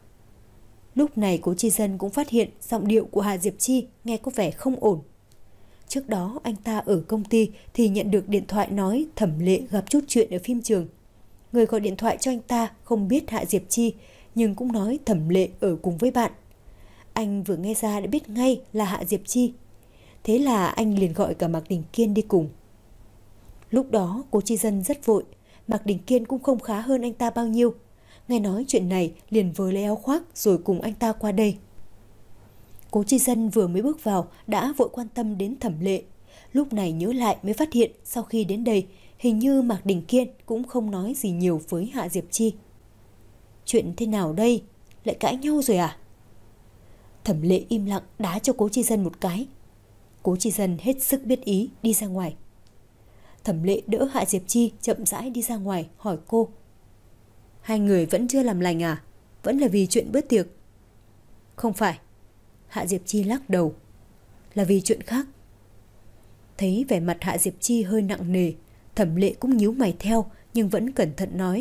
Lúc này Cố Chi Dân cũng phát hiện giọng điệu của Hạ Diệp Chi nghe có vẻ không ổn. Trước đó anh ta ở công ty thì nhận được điện thoại nói Thẩm Lệ gặp chút chuyện ở phim trường. Người gọi điện thoại cho anh ta không biết Hạ Diệp Chi, nhưng cũng nói Thẩm Lệ ở cùng với bạn. Anh vừa nghe ra đã biết ngay là Hạ Diệp Chi. Thế là anh liền gọi cả Mạc Đình Kiên đi cùng. Lúc đó Cố Chi Dân rất vội, Mạc Đình Kiên cũng không khá hơn anh ta bao nhiêu. Nghe nói chuyện này liền vớ lấy áo khoác rồi cùng anh ta qua đây. Cố Chi Dân vừa mới bước vào đã vội quan tâm đến Thẩm Lệ. Lúc này nhớ lại mới phát hiện sau khi đến đây hình như Mạc Đình Kiên cũng không nói gì nhiều với Hạ Diệp Chi. Chuyện thế nào đây? Lại cãi nhau rồi à? Thẩm Lệ im lặng đá cho Cố Chi Dân một cái. Cố Chi Dân hết sức biết ý đi ra ngoài. Thẩm Lệ đỡ Hạ Diệp Chi chậm rãi đi ra ngoài hỏi cô. Hai người vẫn chưa làm lành à? Vẫn là vì chuyện bữa tiệc? Không phải. Hạ Diệp Chi lắc đầu. Là vì chuyện khác. Thấy vẻ mặt Hạ Diệp Chi hơi nặng nề, Thẩm Lệ cũng nhíu mày theo nhưng vẫn cẩn thận nói.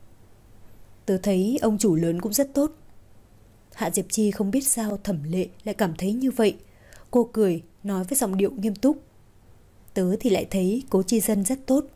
Tớ thấy ông chủ lớn cũng rất tốt. Hạ Diệp Chi không biết sao Thẩm Lệ lại cảm thấy như vậy. Cô cười nói với giọng điệu nghiêm túc. Tớ thì lại thấy Cố Chi Dân rất tốt.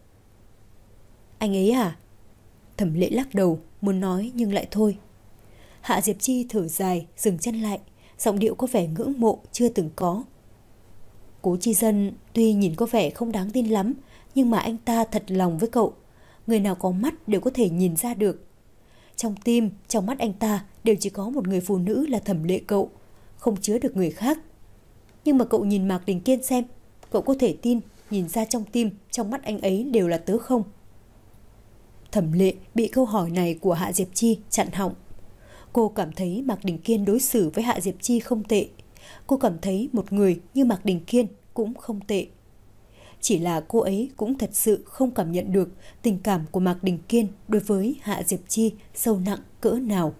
Anh ấy à? Thẩm Lệ lắc đầu muốn nói nhưng lại thôi. Hạ Diệp Chi thở dài dừng chân lại, giọng điệu có vẻ ngưỡng mộ chưa từng có. Cố Chi Dân tuy nhìn có vẻ không đáng tin lắm, nhưng mà anh ta thật lòng với cậu. Người nào có mắt đều có thể nhìn ra được. Trong tim, trong mắt anh ta đều chỉ có một người phụ nữ là Thẩm Lệ cậu, không chứa được người khác. Nhưng mà cậu nhìn Mạc Đình Kiên xem, cậu có thể tin nhìn ra trong tim, trong mắt anh ấy đều là tớ không? Thẩm Lệ bị câu hỏi này của Hạ Diệp Chi chặn họng. Cô cảm thấy Mạc Đình Kiên đối xử với Hạ Diệp Chi không tệ. Cô cảm thấy một người như Mạc Đình Kiên cũng không tệ. Chỉ là cô ấy cũng thật sự không cảm nhận được tình cảm của Mạc Đình Kiên đối với Hạ Diệp Chi sâu nặng cỡ nào.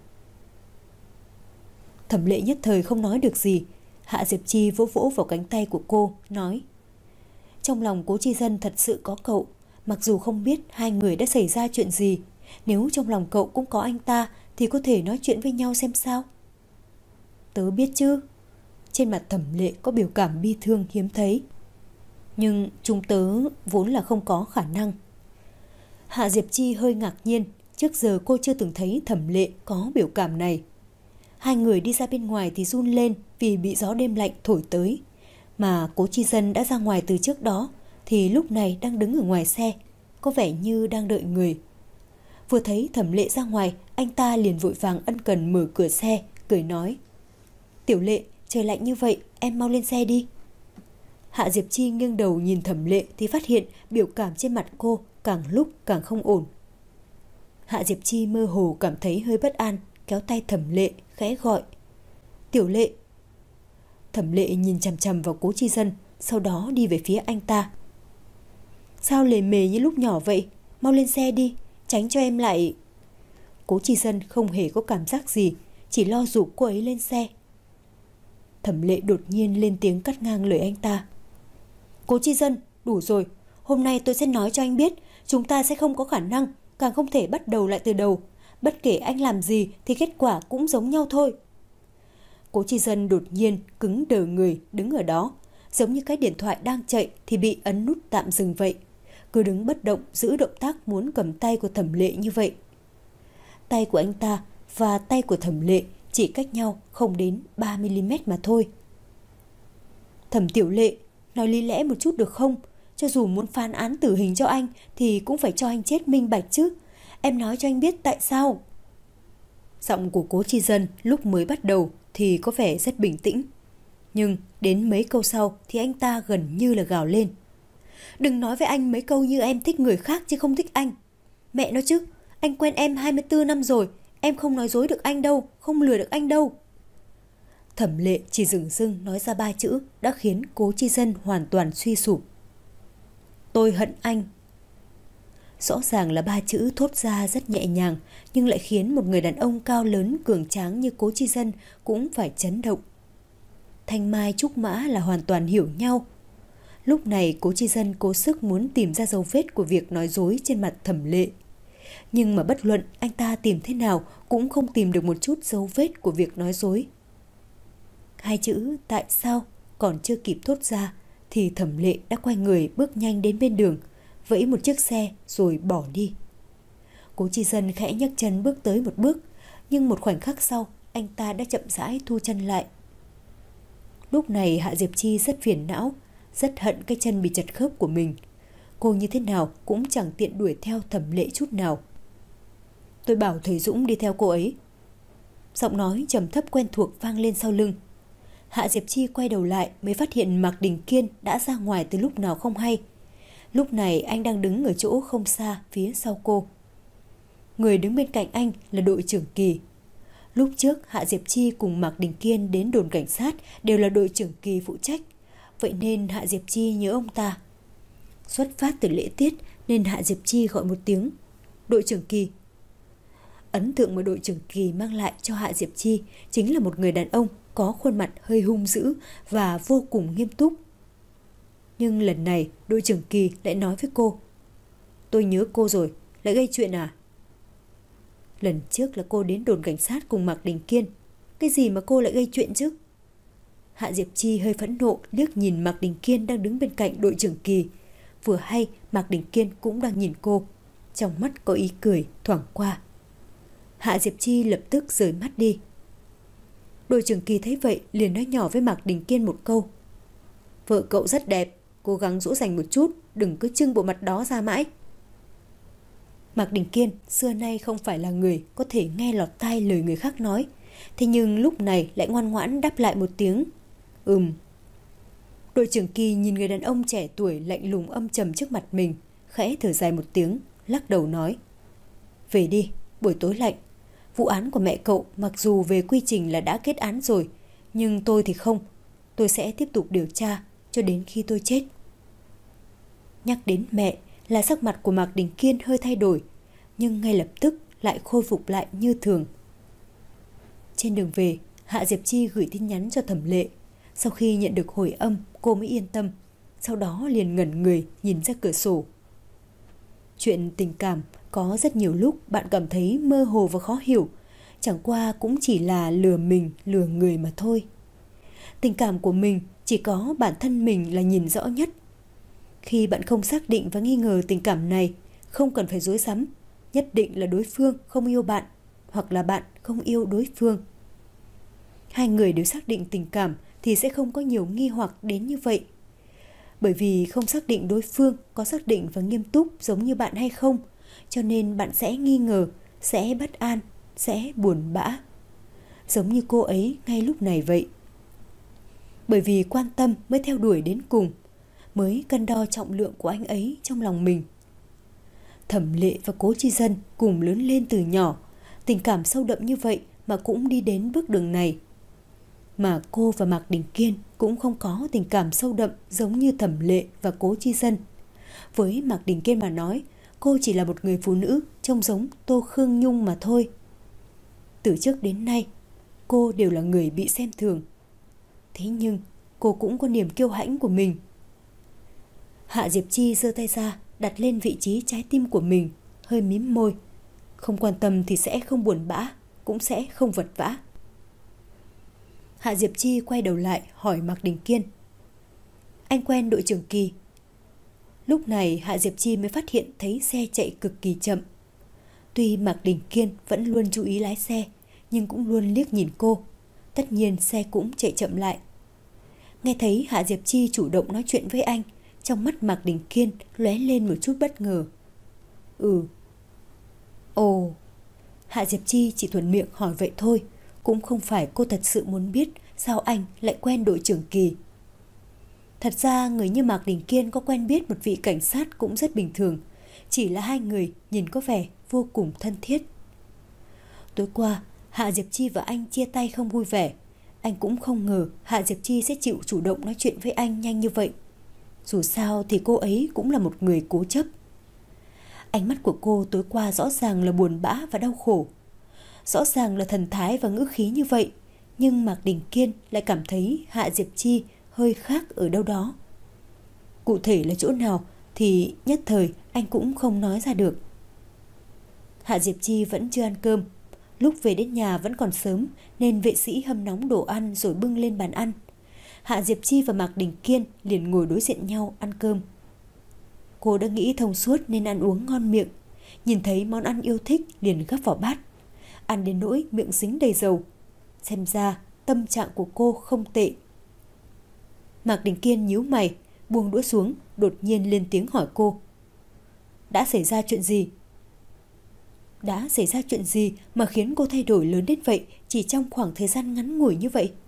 Thẩm Lệ nhất thời không nói được gì. Hạ Diệp Chi vỗ vỗ vào cánh tay của cô, nói. Trong lòng Cố Chi Dân thật sự có cậu, mặc dù không biết hai người đã xảy ra chuyện gì. Nếu trong lòng cậu cũng có anh ta thì có thể nói chuyện với nhau xem sao. Tớ biết chứ. Trên mặt Thẩm Lệ có biểu cảm bi thương hiếm thấy. Nhưng chúng tớ vốn là không có khả năng. Hạ Diệp Chi hơi ngạc nhiên. Trước giờ cô chưa từng thấy Thẩm Lệ có biểu cảm này. Hai người đi ra bên ngoài thì run lên vì bị gió đêm lạnh thổi tới. Mà Cố Chi Dân đã ra ngoài từ trước đó thì lúc này đang đứng ở ngoài xe, có vẻ như đang đợi người. Vừa thấy Thẩm Lệ ra ngoài, anh ta liền vội vàng ân cần mở cửa xe, cười nói. Tiểu Lệ, trời lạnh như vậy, em mau lên xe đi. Hạ Diệp Chi nghiêng đầu nhìn Thẩm Lệ thì phát hiện biểu cảm trên mặt cô càng lúc càng không ổn. Hạ Diệp Chi mơ hồ cảm thấy hơi bất an, kéo tay Thẩm Lệ, khẽ gọi. Tiểu Lệ. Thẩm Lệ nhìn chằm chằm vào Cố Chi Dân, sau đó đi về phía anh ta. Sao lề mề như lúc nhỏ vậy? Mau lên xe đi, tránh cho em lại... Cố Chi Dân không hề có cảm giác gì, chỉ lo giục cô ấy lên xe. Thẩm Lệ đột nhiên lên tiếng cắt ngang lời anh ta. Cố Chi Dân, đủ rồi. Hôm nay tôi sẽ nói cho anh biết, chúng ta sẽ không có khả năng, càng không thể bắt đầu lại từ đầu. Bất kể anh làm gì thì kết quả cũng giống nhau thôi. Cố Chi Dân đột nhiên cứng đờ người đứng ở đó, giống như cái điện thoại đang chạy thì bị ấn nút tạm dừng vậy. Cứ đứng bất động giữ động tác muốn cầm tay của Thẩm Lệ như vậy. Tay của anh ta và tay của Thẩm Lệ chỉ cách nhau không đến ba mi-li-mét mà thôi. Thẩm Tiểu Lệ, nói lý lẽ một chút được không? Cho dù muốn phán án tử hình cho anh thì cũng phải cho anh chết minh bạch chứ. Em nói cho anh biết tại sao. Giọng của Cố Chi Dân lúc mới bắt đầu thì có vẻ rất bình tĩnh. Nhưng đến mấy câu sau thì anh ta gần như là gào lên. Đừng nói với anh mấy câu như em thích người khác chứ không thích anh. Mẹ nói chứ, anh quen em hai mươi tư năm rồi. Em không nói dối được anh đâu, không lừa được anh đâu. Thẩm Lệ chỉ dừng dưng nói ra ba chữ đã khiến Cố Chi Dân hoàn toàn suy sụp. Tôi hận anh. Rõ ràng là ba chữ thốt ra rất nhẹ nhàng, nhưng lại khiến một người đàn ông cao lớn cường tráng như Cố Chi Dân cũng phải chấn động. Thanh Mai Trúc Mã là hoàn toàn hiểu nhau. Lúc này Cố Chi Dân cố sức muốn tìm ra dấu vết của việc nói dối trên mặt Thẩm Lệ. Nhưng mà bất luận anh ta tìm thế nào cũng không tìm được một chút dấu vết của việc nói dối. Hai chữ tại sao còn chưa kịp thốt ra thì Thẩm Lệ đã quay người bước nhanh đến bên đường, vẫy một chiếc xe rồi bỏ đi. Cố Chi Dân khẽ nhấc chân bước tới một bước, nhưng một khoảnh khắc sau anh ta đã chậm rãi thu chân lại. Lúc này Hạ Diệp Chi rất phiền não, rất hận cái chân bị chật khớp của mình. Cô như thế nào cũng chẳng tiện đuổi theo Thẩm Lệ chút nào. Tôi bảo thầy Dũng đi theo cô ấy. Giọng nói trầm thấp quen thuộc vang lên sau lưng. Hạ Diệp Chi quay đầu lại mới phát hiện Mạc Đình Kiên đã ra ngoài từ lúc nào không hay. Lúc này anh đang đứng ở chỗ không xa phía sau cô. Người đứng bên cạnh anh là đội trưởng Kỳ. Lúc trước Hạ Diệp Chi cùng Mạc Đình Kiên đến đồn cảnh sát đều là đội trưởng Kỳ phụ trách. Vậy nên Hạ Diệp Chi nhớ ông ta. Xuất phát từ lễ tiết nên Hạ Diệp Chi gọi một tiếng đội trưởng Kỳ. Ấn tượng mà đội trưởng Kỳ mang lại cho Hạ Diệp Chi chính là một người đàn ông có khuôn mặt hơi hung dữ và vô cùng nghiêm túc. Nhưng lần này đội trưởng Kỳ lại nói với cô: Tôi nhớ cô rồi, lại gây chuyện à? Lần trước là cô đến đồn cảnh sát cùng Mạc Đình Kiên. Cái gì mà cô lại gây chuyện chứ? Hạ Diệp Chi hơi phẫn nộ liếc nhìn Mạc Đình Kiên đang đứng bên cạnh đội trưởng Kỳ. Vừa hay Mạc Đình Kiên cũng đang nhìn cô, trong mắt có ý cười thoảng qua. Hạ Diệp Chi lập tức rời mắt đi. Đội trưởng Kỳ thấy vậy liền nói nhỏ với Mạc Đình Kiên một câu: Vợ cậu rất đẹp, cố gắng dỗ dành một chút, đừng cứ trưng bộ mặt đó ra mãi. Mạc Đình Kiên xưa nay không phải là người có thể nghe lọt tai lời người khác nói, thế nhưng lúc này lại ngoan ngoãn đáp lại một tiếng Ừm. Đội trưởng Kỳ nhìn người đàn ông trẻ tuổi lạnh lùng âm trầm trước mặt mình, khẽ thở dài một tiếng, lắc đầu nói: Về đi, buổi tối lạnh. Vụ án của mẹ cậu mặc dù về quy trình là đã kết án rồi, nhưng tôi thì không. Tôi sẽ tiếp tục điều tra cho đến khi tôi chết. Nhắc đến mẹ là sắc mặt của Mạc Đình Kiên hơi thay đổi, nhưng ngay lập tức lại khôi phục lại như thường. Trên đường về, Hạ Diệp Chi gửi tin nhắn cho Thẩm Lệ. Sau khi nhận được hồi âm, cô mới yên tâm. Sau đó liền ngẩn người nhìn ra cửa sổ. Chuyện tình cảm có rất nhiều lúc bạn cảm thấy mơ hồ và khó hiểu, chẳng qua cũng chỉ là lừa mình lừa người mà thôi. Tình cảm của mình chỉ có bản thân mình là nhìn rõ nhất. Khi bạn không xác định và nghi ngờ tình cảm này, không cần phải dối rắm, nhất định là đối phương không yêu bạn, hoặc là bạn không yêu đối phương. Hai người đều xác định tình cảm thì sẽ không có nhiều nghi hoặc đến như vậy. Bởi vì không xác định đối phương có xác định và nghiêm túc giống như bạn hay không, cho nên bạn sẽ nghi ngờ, sẽ bất an, sẽ buồn bã. Giống như cô ấy ngay lúc này vậy. Bởi vì quan tâm mới theo đuổi đến cùng, mới cân đo trọng lượng của anh ấy trong lòng mình. Thẩm Lệ và Cố Chi Dân cùng lớn lên từ nhỏ, tình cảm sâu đậm như vậy mà cũng đi đến bước đường này. mà cô và Mạc Đình Kiên cũng không có tình cảm sâu đậm giống như Thẩm Lệ và Cố Chi Dân. Với Mạc Đình Kiên mà nói, cô chỉ là một người phụ nữ trông giống Tô Khương Nhung mà thôi. Từ trước đến nay, cô đều là người bị xem thường. Thế nhưng, cô cũng có niềm kiêu hãnh của mình. Hạ Diệp Chi giơ tay ra, đặt lên vị trí trái tim của mình, hơi mím môi. Không quan tâm thì sẽ không buồn bã, cũng sẽ không vật vã. Hạ Diệp Chi quay đầu lại hỏi Mạc Đình Kiên: Anh quen đội trưởng Kỳ? Lúc này Hạ Diệp Chi mới phát hiện thấy xe chạy cực kỳ chậm. Tuy Mạc Đình Kiên vẫn luôn chú ý lái xe, nhưng cũng luôn liếc nhìn cô. Tất nhiên xe cũng chạy chậm lại. Nghe thấy Hạ Diệp Chi chủ động nói chuyện với anh, trong mắt Mạc Đình Kiên lóe lên một chút bất ngờ. Ừ. Ồ. Hạ Diệp Chi chỉ thuận miệng hỏi vậy thôi, cũng không phải cô thật sự muốn biết sao anh lại quen đội trưởng Kỳ. Thật ra người như Mạc Đình Kiên có quen biết một vị cảnh sát cũng rất bình thường, chỉ là hai người nhìn có vẻ vô cùng thân thiết. Tối qua, Hạ Diệp Chi và anh chia tay không vui vẻ. Anh cũng không ngờ Hạ Diệp Chi sẽ chịu chủ động nói chuyện với anh nhanh như vậy. Dù sao thì cô ấy cũng là một người cố chấp. Ánh mắt của cô tối qua rõ ràng là buồn bã và đau khổ. Rõ ràng là thần thái và ngữ khí như vậy, nhưng Mạc Đình Kiên lại cảm thấy Hạ Diệp Chi hơi khác ở đâu đó. Cụ thể là chỗ nào thì nhất thời anh cũng không nói ra được. Hạ Diệp Chi vẫn chưa ăn cơm. Lúc về đến nhà vẫn còn sớm nên vệ sĩ hâm nóng đồ ăn rồi bưng lên bàn ăn. Hạ Diệp Chi và Mạc Đình Kiên liền ngồi đối diện nhau ăn cơm. Cô đã nghĩ thông suốt nên ăn uống ngon miệng. Nhìn thấy món ăn yêu thích liền gắp vào bát. Ăn đến nỗi miệng dính đầy dầu. Xem ra tâm trạng của cô không tệ. Mạc Đình Kiên nhíu mày, buông đũa xuống, đột nhiên lên tiếng hỏi cô: Đã xảy ra chuyện gì? Đã xảy ra chuyện gì mà khiến cô thay đổi lớn đến vậy chỉ trong khoảng thời gian ngắn ngủi như vậy?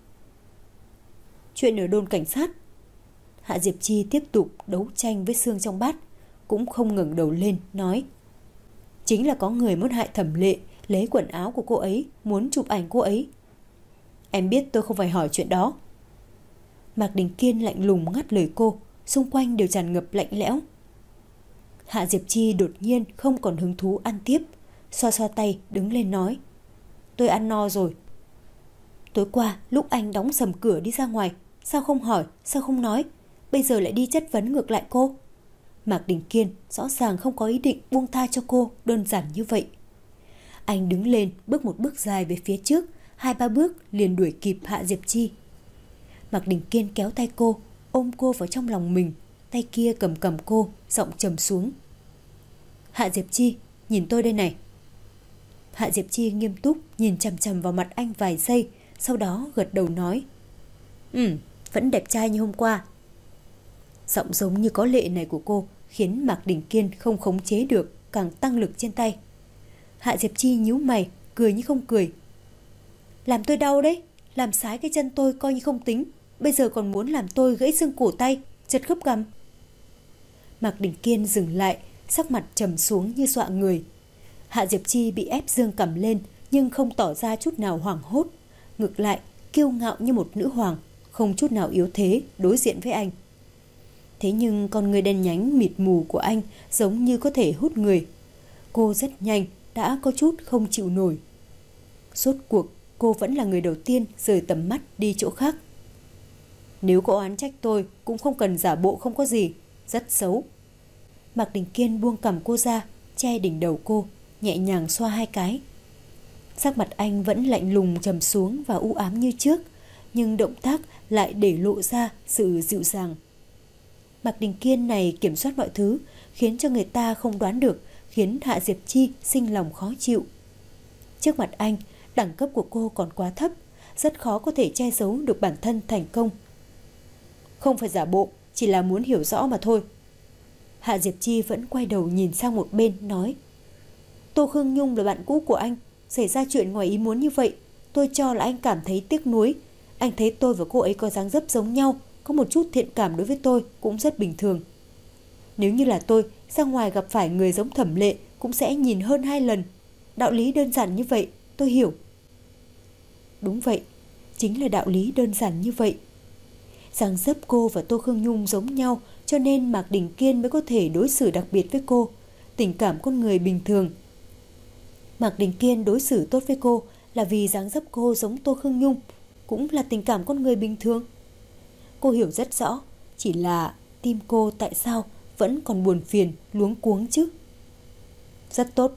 Chuyện ở đồn cảnh sát. Hạ Diệp Chi tiếp tục đấu tranh với xương trong bát, cũng không ngẩng đầu lên, nói: Chính là có người muốn hại Thẩm Lệ, lấy quần áo của cô ấy, muốn chụp ảnh cô ấy. Em biết tôi không phải hỏi chuyện đó. Mạc Đình Kiên lạnh lùng ngắt lời cô, xung quanh đều tràn ngập lạnh lẽo. Hạ Diệp Chi đột nhiên không còn hứng thú ăn tiếp, xoa xoa tay đứng lên nói: Tôi ăn no rồi. Tối qua lúc anh đóng sầm cửa đi ra ngoài, sao không hỏi, sao không nói, bây giờ lại đi chất vấn ngược lại cô. Mạc Đình Kiên rõ ràng không có ý định buông tha cho cô đơn giản như vậy. Anh đứng lên bước một bước dài về phía trước, hai ba bước liền đuổi kịp Hạ Diệp Chi. Mạc Đình Kiên kéo tay cô, ôm cô vào trong lòng mình, tay kia cầm cầm cô, giọng trầm xuống: Hạ Diệp Chi, nhìn tôi đây này. Hạ Diệp Chi nghiêm túc nhìn chằm chằm vào mặt anh vài giây, sau đó gật đầu nói: Ừ, vẫn đẹp trai như hôm qua. Giọng giống như có lệ này của cô khiến Mạc Đình Kiên không khống chế được, càng tăng lực trên tay. Hạ Diệp Chi nhíu mày, cười như không cười: Làm tôi đau đấy, làm sái cái chân tôi coi như không tính, bây giờ còn muốn làm tôi gãy xương cổ tay, chật khớp cằm. Mạc Đình Kiên dừng lại, sắc mặt trầm xuống như dọa người. Hạ Diệp Chi bị ép dương cằm lên nhưng không tỏ ra chút nào hoảng hốt, ngược lại kiêu ngạo như một nữ hoàng, không chút nào yếu thế đối diện với anh. Thế nhưng con người đen nhánh mịt mù của anh giống như có thể hút người. Cô rất nhanh đã có chút không chịu nổi. Rốt cuộc cô vẫn là người đầu tiên rời tầm mắt đi chỗ khác. Nếu có oán trách tôi cũng không cần giả bộ không có gì, rất xấu. Mạc Đình Kiên buông cằm cô ra, che đỉnh đầu cô, nhẹ nhàng xoa hai cái. Sắc mặt anh vẫn lạnh lùng trầm xuống và u ám như trước, nhưng động tác lại để lộ ra sự dịu dàng. Mạc Đình Kiên này kiểm soát mọi thứ, khiến cho người ta không đoán được, khiến Hạ Diệp Chi sinh lòng khó chịu. Trước mặt anh, đẳng cấp của cô còn quá thấp, rất khó có thể che giấu được bản thân thành công. Không phải giả bộ, chỉ là muốn hiểu rõ mà thôi. Hạ Diệp Chi vẫn quay đầu nhìn sang một bên, nói: Tô Khương Nhung là bạn cũ của anh, xảy ra chuyện ngoài ý muốn như vậy, tôi cho là anh cảm thấy tiếc nuối. Anh thấy tôi và cô ấy có dáng dấp giống nhau, có một chút thiện cảm đối với tôi cũng rất bình thường. Nếu như là tôi, ra ngoài gặp phải người giống Thẩm Lệ cũng sẽ nhìn hơn hai lần. Đạo lý đơn giản như vậy, tôi hiểu. Đúng vậy, chính là đạo lý đơn giản như vậy. Dáng dấp cô và Tô Khương Nhung giống nhau, cho nên Mạc Đình Kiên mới có thể đối xử đặc biệt với cô, tình cảm con người bình thường. Mạc Đình Kiên đối xử tốt với cô là vì dáng dấp cô giống Tô Khương Nhung, cũng là tình cảm con người bình thường. Cô hiểu rất rõ, chỉ là tim cô tại sao vẫn còn buồn phiền, luống cuống chứ. Rất tốt.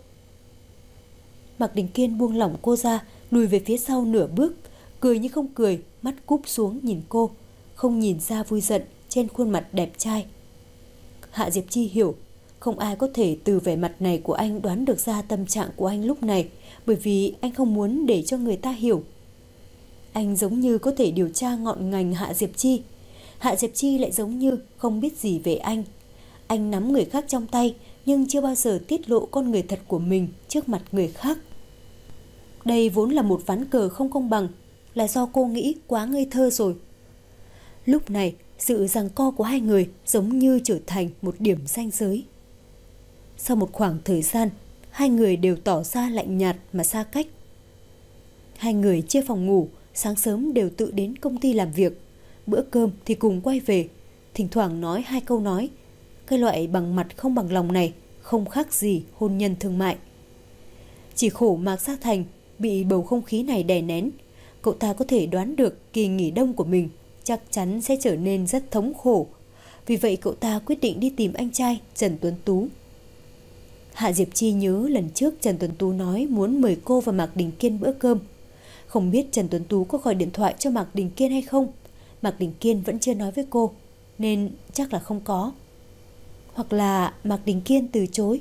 Mạc Đình Kiên buông lỏng cô ra, lùi về phía sau nửa bước, cười như không cười, mắt cúp xuống nhìn cô, không nhìn ra vui giận trên khuôn mặt đẹp trai. Hạ Diệp Chi hiểu, không ai có thể từ vẻ mặt này của anh đoán được ra tâm trạng của anh lúc này, bởi vì anh không muốn để cho người ta hiểu. Anh giống như có thể điều tra ngọn ngành Hạ Diệp Chi, Hạ Diệp Chi lại giống như không biết gì về anh. Anh nắm người khác trong tay, nhưng chưa bao giờ tiết lộ con người thật của mình trước mặt người khác. Đây vốn là một ván cờ không công bằng, là do cô nghĩ quá ngây thơ rồi. Lúc này, sự giằng co của hai người giống như trở thành một điểm ranh giới. Sau một khoảng thời gian, hai người đều tỏ ra lạnh nhạt mà xa cách. Hai người chia phòng ngủ, sáng sớm đều tự đến công ty làm việc, bữa cơm thì cùng quay về, thỉnh thoảng nói hai câu nói. Cái loại bằng mặt không bằng lòng này không khác gì hôn nhân thương mại. Chỉ khổ Mạc Gia Thành bị bầu không khí này đè nén. Cậu ta có thể đoán được kỳ nghỉ đông của mình chắc chắn sẽ trở nên rất thống khổ. Vì vậy cậu ta quyết định đi tìm anh trai Trần Tuấn Tú. Hạ Diệp Chi nhớ lần trước Trần Tuấn Tú nói muốn mời cô và Mạc Đình Kiên bữa cơm. Không biết Trần Tuấn Tú có gọi điện thoại cho Mạc Đình Kiên hay không. Mạc Đình Kiên vẫn chưa nói với cô, nên chắc là không có. Hoặc là Mạc Đình Kiên từ chối.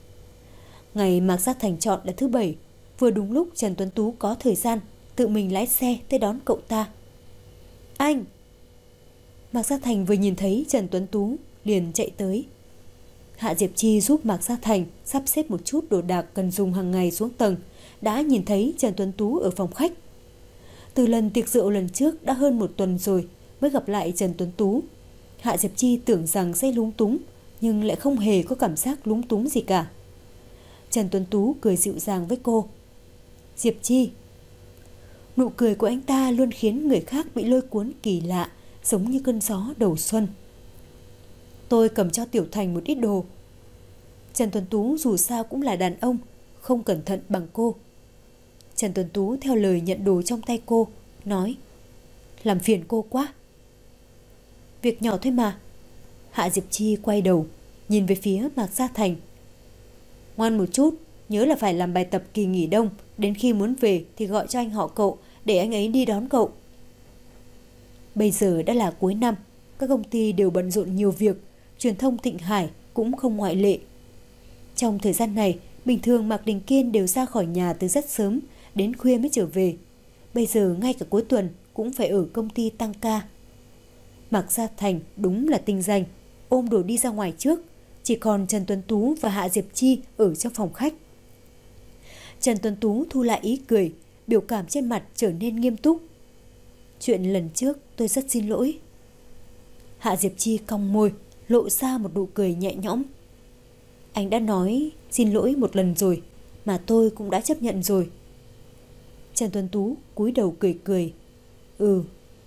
Ngày Mạc Gia Thành chọn là thứ bảy, vừa đúng lúc Trần Tuấn Tú có thời gian, tự mình lái xe tới đón cậu ta. Anh! Mạc Gia Thành vừa nhìn thấy Trần Tuấn Tú liền chạy tới. Hạ Diệp Chi giúp Mạc Gia Thành sắp xếp một chút đồ đạc cần dùng hàng ngày xuống tầng, đã nhìn thấy Trần Tuấn Tú ở phòng khách. Từ lần tiệc rượu lần trước đã hơn một tuần rồi mới gặp lại Trần Tuấn Tú. Hạ Diệp Chi tưởng rằng sẽ lúng túng, nhưng lại không hề có cảm giác lúng túng gì cả. Trần Tuấn Tú cười dịu dàng với cô. Diệp Chi. Nụ cười của anh ta luôn khiến người khác bị lôi cuốn kỳ lạ, giống như cơn gió đầu xuân. Tôi cầm cho Tiểu Thành một ít đồ. Trần Tuấn Tú dù sao cũng là đàn ông, không cẩn thận bằng cô. Trần Tuấn Tú theo lời nhận đồ trong tay cô, nói: làm phiền cô quá. Việc nhỏ thôi mà. Hạ Diệp Chi quay đầu, nhìn về phía Mạc Gia Thành. Ngoan một chút, nhớ là phải làm bài tập kỳ nghỉ đông, đến khi muốn về thì gọi cho anh họ cậu, để anh ấy đi đón cậu. Bây giờ đã là cuối năm, các công ty đều bận rộn nhiều việc, truyền thông Thịnh Hải cũng không ngoại lệ. Trong thời gian này, bình thường Mạc Đình Kiên đều ra khỏi nhà từ rất sớm, đến khuya mới trở về. Bây giờ ngay cả cuối tuần cũng phải ở công ty tăng ca. Mạc Gia Thành đúng là tinh danh, ôm đồ đi ra ngoài trước, chỉ còn Trần Tuấn Tú và Hạ Diệp Chi ở trong phòng khách. Trần Tuấn Tú thu lại ý cười, biểu cảm trên mặt trở nên nghiêm túc. Chuyện lần trước tôi rất xin lỗi. Hạ Diệp Chi cong môi, lộ ra một nụ cười nhẹ nhõm. Anh đã nói xin lỗi một lần rồi, mà tôi cũng đã chấp nhận rồi. Trần Tuấn Tú cúi đầu cười cười. Ừ.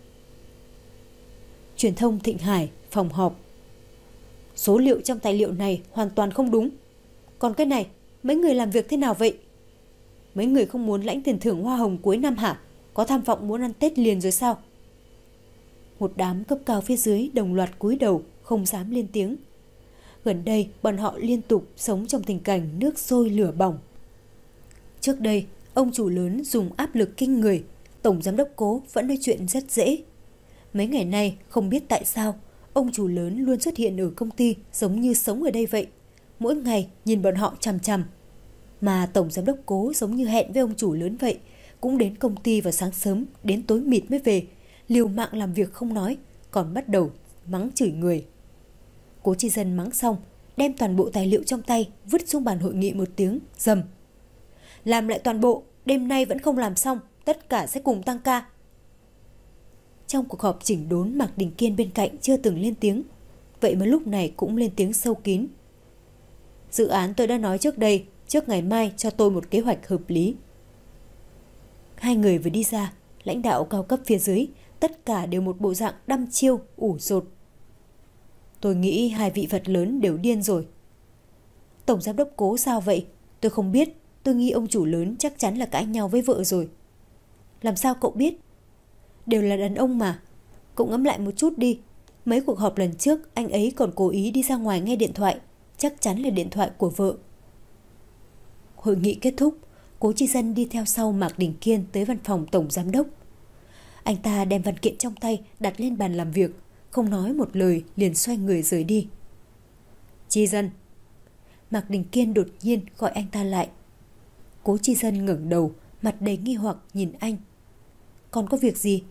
Truyền thông Thịnh Hải, phòng họp. Số liệu trong tài liệu này hoàn toàn không đúng. Còn cái này, mấy người làm việc thế nào vậy? Mấy người không muốn lãnh tiền thưởng hoa hồng cuối năm hả? Có tham vọng muốn ăn Tết liền rồi sao? Một đám cấp cao phía dưới đồng loạt cúi đầu, không dám lên tiếng. Gần đây, bọn họ liên tục sống trong tình cảnh nước sôi lửa bỏng. Trước đây, ông chủ lớn dùng áp lực kinh người, tổng giám đốc Cố vẫn nói chuyện rất dễ. Mấy ngày nay, không biết tại sao, ông chủ lớn luôn xuất hiện ở công ty giống như sống ở đây vậy. Mỗi ngày nhìn bọn họ chằm chằm. Mà tổng giám đốc Cố giống như hẹn với ông chủ lớn vậy, cũng đến công ty vào sáng sớm, đến tối mịt mới về, liều mạng làm việc không nói, còn bắt đầu mắng chửi người. Cố Chi Dân mắng xong, đem toàn bộ tài liệu trong tay vứt xuống bàn hội nghị một tiếng, rầm. Làm lại toàn bộ, đêm nay vẫn không làm xong, tất cả sẽ cùng tăng ca. Trong cuộc họp chỉnh đốn, Mạc Đình Kiên bên cạnh chưa từng lên tiếng, vậy mà lúc này cũng lên tiếng sâu kín. Dự án tôi đã nói trước đây, trước ngày mai cho tôi một kế hoạch hợp lý. Hai người vừa đi ra, lãnh đạo cao cấp phía dưới, tất cả đều một bộ dạng đăm chiêu, ủ rột. Tôi nghĩ hai vị Phật lớn đều điên rồi. Tổng giám đốc Cố sao vậy? Tôi không biết, tôi nghĩ ông chủ lớn chắc chắn là cãi nhau với vợ rồi. Làm sao cậu biết? Đều là đàn ông mà. Cậu ngẫm lại một chút đi. Mấy cuộc họp lần trước anh ấy còn cố ý đi ra ngoài nghe điện thoại. Chắc chắn là điện thoại của vợ. Hội nghị kết thúc, Cố Chi Dân đi theo sau Mạc Đình Kiên tới văn phòng tổng giám đốc. Anh ta đem văn kiện trong tay đặt lên bàn làm việc, không nói một lời liền xoay người rời đi. Chi Dân. Mạc Đình Kiên đột nhiên gọi anh ta lại. Cố Chi Dân ngẩng đầu, mặt đầy nghi hoặc nhìn anh. Còn có việc gì?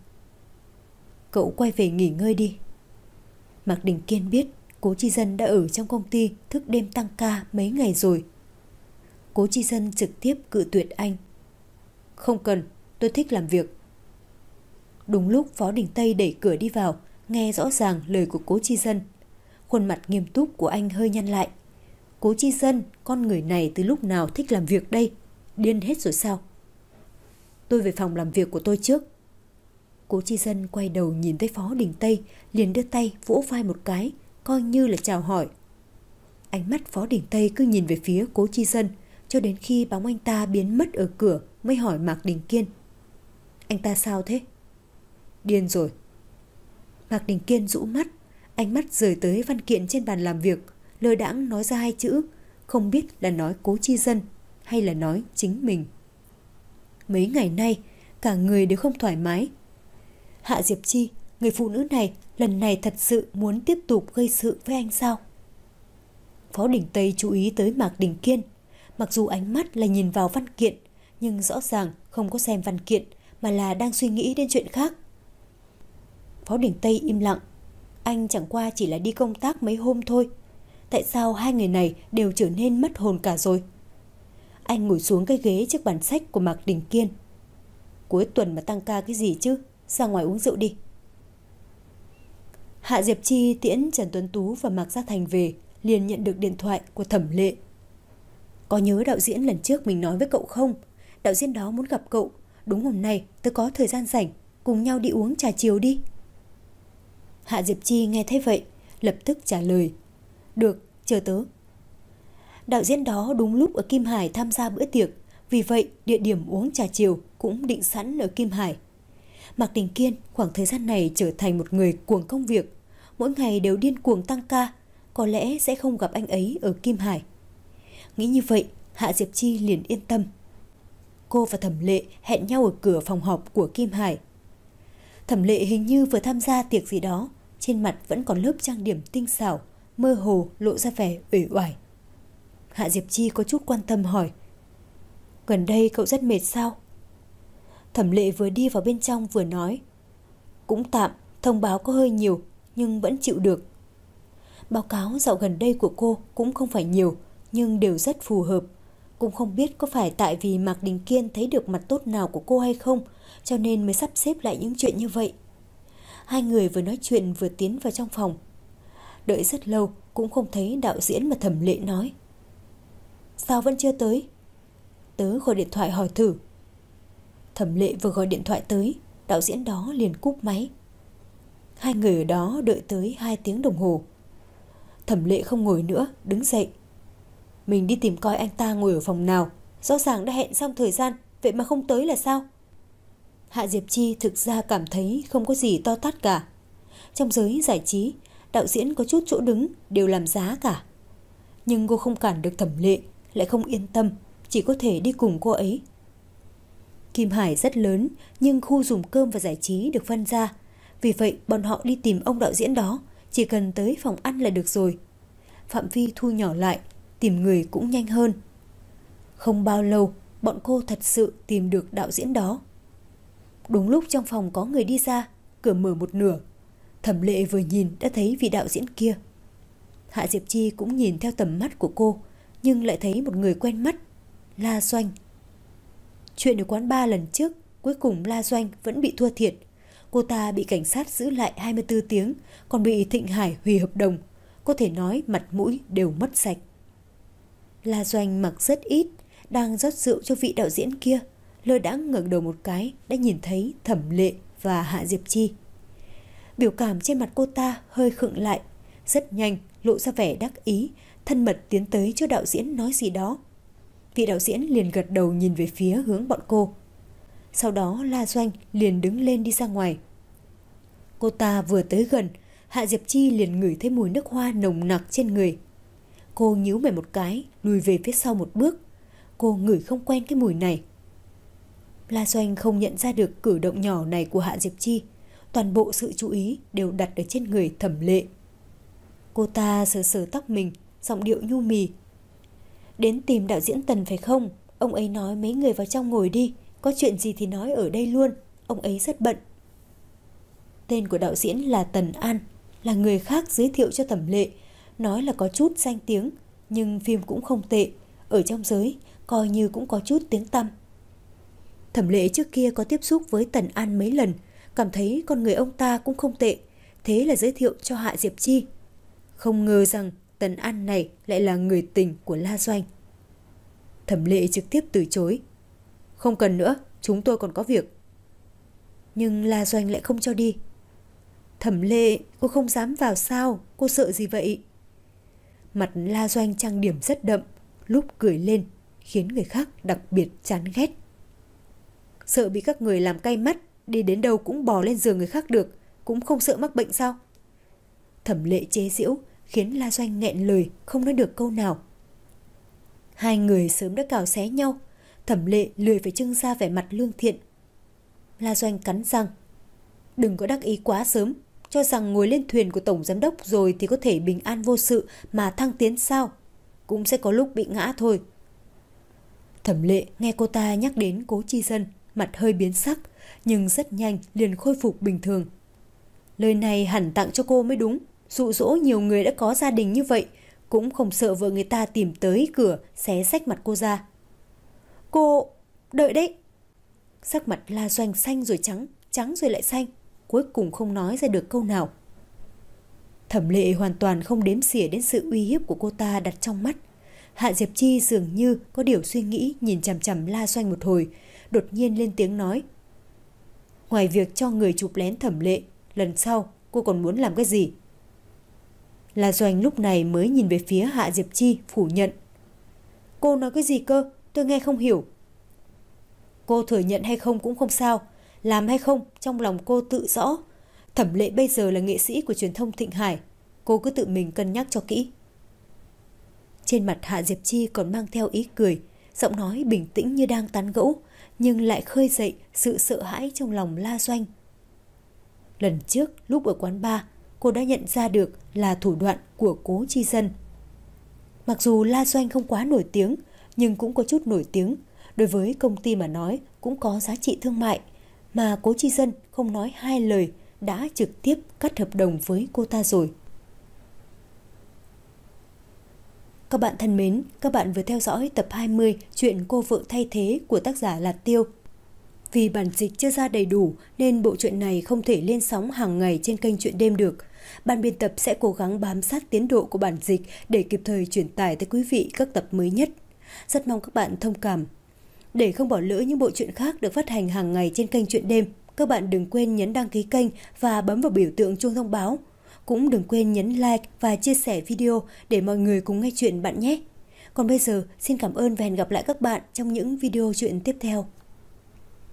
Cậu quay về nghỉ ngơi đi. Mạc Đình Kiên biết Cố Chi Dân đã ở trong công ty thức đêm tăng ca mấy ngày rồi. Cố Chi Dân trực tiếp cự tuyệt anh. Không cần, tôi thích làm việc. Đúng lúc Phó Đình Tây đẩy cửa đi vào, nghe rõ ràng lời của Cố Chi Dân. Khuôn mặt nghiêm túc của anh hơi nhăn lại. Cố Chi Dân, con người này từ lúc nào thích làm việc đây? Điên hết rồi sao? Tôi về phòng làm việc của tôi trước. Cố Chi Dân quay đầu nhìn thấy Phó Đình Tây, liền đưa tay vỗ vai một cái, coi như là chào hỏi. Ánh mắt Phó Đình Tây cứ nhìn về phía Cố Chi Dân, cho đến khi bóng anh ta biến mất ở cửa mới hỏi Mạc Đình Kiên. Anh ta sao thế? Điên rồi. Mạc Đình Kiên rũ mắt, ánh mắt rời tới văn kiện trên bàn làm việc, lơ đãng nói ra hai chữ, không biết là nói Cố Chi Dân hay là nói chính mình. Mấy ngày nay, cả người đều không thoải mái. Hạ Diệp Chi, người phụ nữ này lần này thật sự muốn tiếp tục gây sự với anh sao? Phó Đình Tây chú ý tới Mạc Đình Kiên. Mặc dù ánh mắt là nhìn vào văn kiện, nhưng rõ ràng không có xem văn kiện mà là đang suy nghĩ đến chuyện khác. Phó Đình Tây im lặng. Anh chẳng qua chỉ là đi công tác mấy hôm thôi. Tại sao hai người này đều trở nên mất hồn cả rồi? Anh ngồi xuống cái ghế trước bàn sách của Mạc Đình Kiên. Cuối tuần mà tăng ca cái gì chứ? Ra ngoài uống rượu đi. Hạ Diệp Chi tiễn Trần Tuấn Tú và Mạc Gia Thành về, liền nhận được điện thoại của Thẩm Lệ. Có nhớ đạo diễn lần trước mình nói với cậu không? Đạo diễn đó muốn gặp cậu. Đúng hôm nay tôi có thời gian rảnh, cùng nhau đi uống trà chiều đi. Hạ Diệp Chi nghe thấy vậy, lập tức trả lời. Được, chờ tớ. Đạo diễn đó đúng lúc ở Kim Hải tham gia bữa tiệc, vì vậy địa điểm uống trà chiều cũng định sẵn ở Kim Hải. Mạc Đình Kiên khoảng thời gian này trở thành một người cuồng công việc, mỗi ngày đều điên cuồng tăng ca, có lẽ sẽ không gặp anh ấy ở Kim Hải. Nghĩ như vậy, Hạ Diệp Chi liền yên tâm. Cô và Thẩm Lệ hẹn nhau ở cửa phòng họp của Kim Hải. Thẩm Lệ hình như vừa tham gia tiệc gì đó, trên mặt vẫn còn lớp trang điểm tinh xảo, mơ hồ lộ ra vẻ uể oải. Hạ Diệp Chi có chút quan tâm hỏi. Gần đây cậu rất mệt sao? Thẩm Lệ vừa đi vào bên trong vừa nói. Cũng tạm, thông báo có hơi nhiều, nhưng vẫn chịu được. Báo cáo dạo gần đây của cô cũng không phải nhiều, nhưng đều rất phù hợp. Cũng không biết có phải tại vì Mạc Đình Kiên thấy được mặt tốt nào của cô hay không, cho nên mới sắp xếp lại những chuyện như vậy. Hai người vừa nói chuyện vừa tiến vào trong phòng. Đợi rất lâu cũng không thấy đạo diễn mà Thẩm Lệ nói. Sao vẫn chưa tới? Tớ gọi điện thoại hỏi thử. Thẩm Lệ vừa gọi điện thoại tới, đạo diễn đó liền cúp máy. Hai người ở đó đợi tới hai tiếng đồng hồ. Thẩm Lệ không ngồi nữa, đứng dậy. Mình đi tìm coi anh ta ngồi ở phòng nào, rõ ràng đã hẹn xong thời gian, vậy mà không tới là sao? Hạ Diệp Chi thực ra cảm thấy không có gì to tát cả. Trong giới giải trí, đạo diễn có chút chỗ đứng đều làm giá cả. Nhưng cô không cản được Thẩm Lệ, lại không yên tâm, chỉ có thể đi cùng cô ấy. Kim Hải rất lớn, nhưng khu dùng cơm và giải trí được phân ra. Vì vậy bọn họ đi tìm ông đạo diễn đó, chỉ cần tới phòng ăn là được rồi. Phạm vi thu nhỏ lại, tìm người cũng nhanh hơn. Không bao lâu, bọn cô thật sự tìm được đạo diễn đó. Đúng lúc trong phòng có người đi ra, cửa mở một nửa. Thẩm Lệ vừa nhìn đã thấy vị đạo diễn kia. Hạ Diệp Chi cũng nhìn theo tầm mắt của cô, nhưng lại thấy một người quen mắt, La Doanh. Chuyện ở quán bar lần trước, cuối cùng La Doanh vẫn bị thua thiệt. Cô ta bị cảnh sát giữ lại hai mươi tư tiếng, còn bị Thịnh Hải hủy hợp đồng. Có thể nói mặt mũi đều mất sạch. La Doanh mặc rất ít, đang rót rượu cho vị đạo diễn kia. lơ đãng ngẩng đầu một cái đã nhìn thấy Thẩm Lệ và Hạ Diệp Chi. Biểu cảm trên mặt cô ta hơi khựng lại, rất nhanh lộ ra vẻ đắc ý, thân mật tiến tới cho đạo diễn nói gì đó. Vị đạo diễn liền gật đầu nhìn về phía hướng bọn cô. Sau đó La Doanh liền đứng lên đi ra ngoài. Cô ta vừa tới gần, Hạ Diệp Chi liền ngửi thấy mùi nước hoa nồng nặc trên người. Cô nhíu mày một cái, lùi về phía sau một bước. Cô ngửi không quen cái mùi này. La Doanh không nhận ra được cử động nhỏ này của Hạ Diệp Chi. Toàn bộ sự chú ý đều đặt ở trên người Thẩm Lệ. Cô ta sờ sờ tóc mình, giọng điệu nhu mì. Đến tìm đạo diễn Tần phải không? Ông ấy nói mấy người vào trong ngồi đi, có chuyện gì thì nói ở đây luôn, ông ấy rất bận. Tên của đạo diễn là Tần An, là người khác giới thiệu cho Thẩm Lệ, nói là có chút danh tiếng, nhưng phim cũng không tệ, ở trong giới coi như cũng có chút tiếng tăm. Thẩm Lệ trước kia có tiếp xúc với Tần An mấy lần, cảm thấy con người ông ta cũng không tệ, thế là giới thiệu cho Hạ Diệp Chi. Không ngờ rằng Tần An này lại là người tình của La Doanh. Thẩm Lệ trực tiếp từ chối. Không cần nữa, chúng tôi còn có việc. Nhưng La Doanh lại không cho đi. Thẩm Lệ, cô không dám vào sao? Cô sợ gì vậy? Mặt La Doanh trang điểm rất đậm, lúc cười lên khiến người khác đặc biệt chán ghét. Sợ bị các người làm cay mắt, đi đến đâu cũng bò lên giường người khác được, cũng không sợ mắc bệnh sao? Thẩm Lệ chế giễu khiến La Doanh nghẹn lời, không nói được câu nào. Hai người sớm đã cào xé nhau, Thẩm Lệ lười phải trưng ra vẻ mặt lương thiện. La Doanh cắn răng. Đừng có đắc ý quá sớm, cho rằng ngồi lên thuyền của tổng giám đốc rồi thì có thể bình an vô sự mà thăng tiến sao? Cũng sẽ có lúc bị ngã thôi. Thẩm Lệ nghe cô ta nhắc đến Cố Chi Dân, mặt hơi biến sắc, nhưng rất nhanh liền khôi phục bình thường. Lời này hẳn tặng cho cô mới đúng, dụ dỗ nhiều người đã có gia đình như vậy, cũng không sợ vợ người ta tìm tới cửa xé rách mặt cô ra. Cô... đợi đấy. Sắc mặt La Doanh xanh rồi trắng, trắng rồi lại xanh, cuối cùng không nói ra được câu nào. Thẩm Lệ hoàn toàn không đếm xỉa đến sự uy hiếp của cô ta đặt trong mắt. Hạ Diệp Chi dường như có điều suy nghĩ, nhìn chằm chằm La Doanh một hồi, đột nhiên lên tiếng nói. Ngoài việc cho người chụp lén Thẩm Lệ, lần sau cô còn muốn làm cái gì? La Doanh lúc này mới nhìn về phía Hạ Diệp Chi phủ nhận. Cô nói cái gì cơ? Tôi nghe không hiểu. Cô thừa nhận hay không cũng không sao, làm hay không trong lòng cô tự rõ. Thẩm Lệ bây giờ là nghệ sĩ của truyền thông Thịnh Hải, cô cứ tự mình cân nhắc cho kỹ. Trên mặt Hạ Diệp Chi còn mang theo ý cười, giọng nói bình tĩnh như đang tán gẫu, nhưng lại khơi dậy sự sợ hãi trong lòng La Doanh. Lần trước lúc ở quán bar, cô đã nhận ra được là thủ đoạn của Cố Chi Dân. Mặc dù La Doanh không quá nổi tiếng, nhưng cũng có chút nổi tiếng. Đối với công ty mà nói cũng có giá trị thương mại, mà Cố Chi Dân không nói hai lời đã trực tiếp cắt hợp đồng với cô ta rồi. Các bạn thân mến, các bạn vừa theo dõi tập hai mươi chuyện Cô Vợ Thay Thế của tác giả Lạt Tiêu. Vì bản dịch chưa ra đầy đủ nên bộ truyện này không thể lên sóng hàng ngày trên kênh Truyện Đêm được. Ban biên tập sẽ cố gắng bám sát tiến độ của bản dịch để kịp thời truyền tải tới quý vị các tập mới nhất. Rất mong các bạn thông cảm. Để không bỏ lỡ những bộ truyện khác được phát hành hàng ngày trên kênh Truyện Đêm, các bạn đừng quên nhấn đăng ký kênh và bấm vào biểu tượng chuông thông báo. Cũng đừng quên nhấn like và chia sẻ video để mọi người cùng nghe chuyện bạn nhé. Còn bây giờ, xin cảm ơn và hẹn gặp lại các bạn trong những video truyện tiếp theo.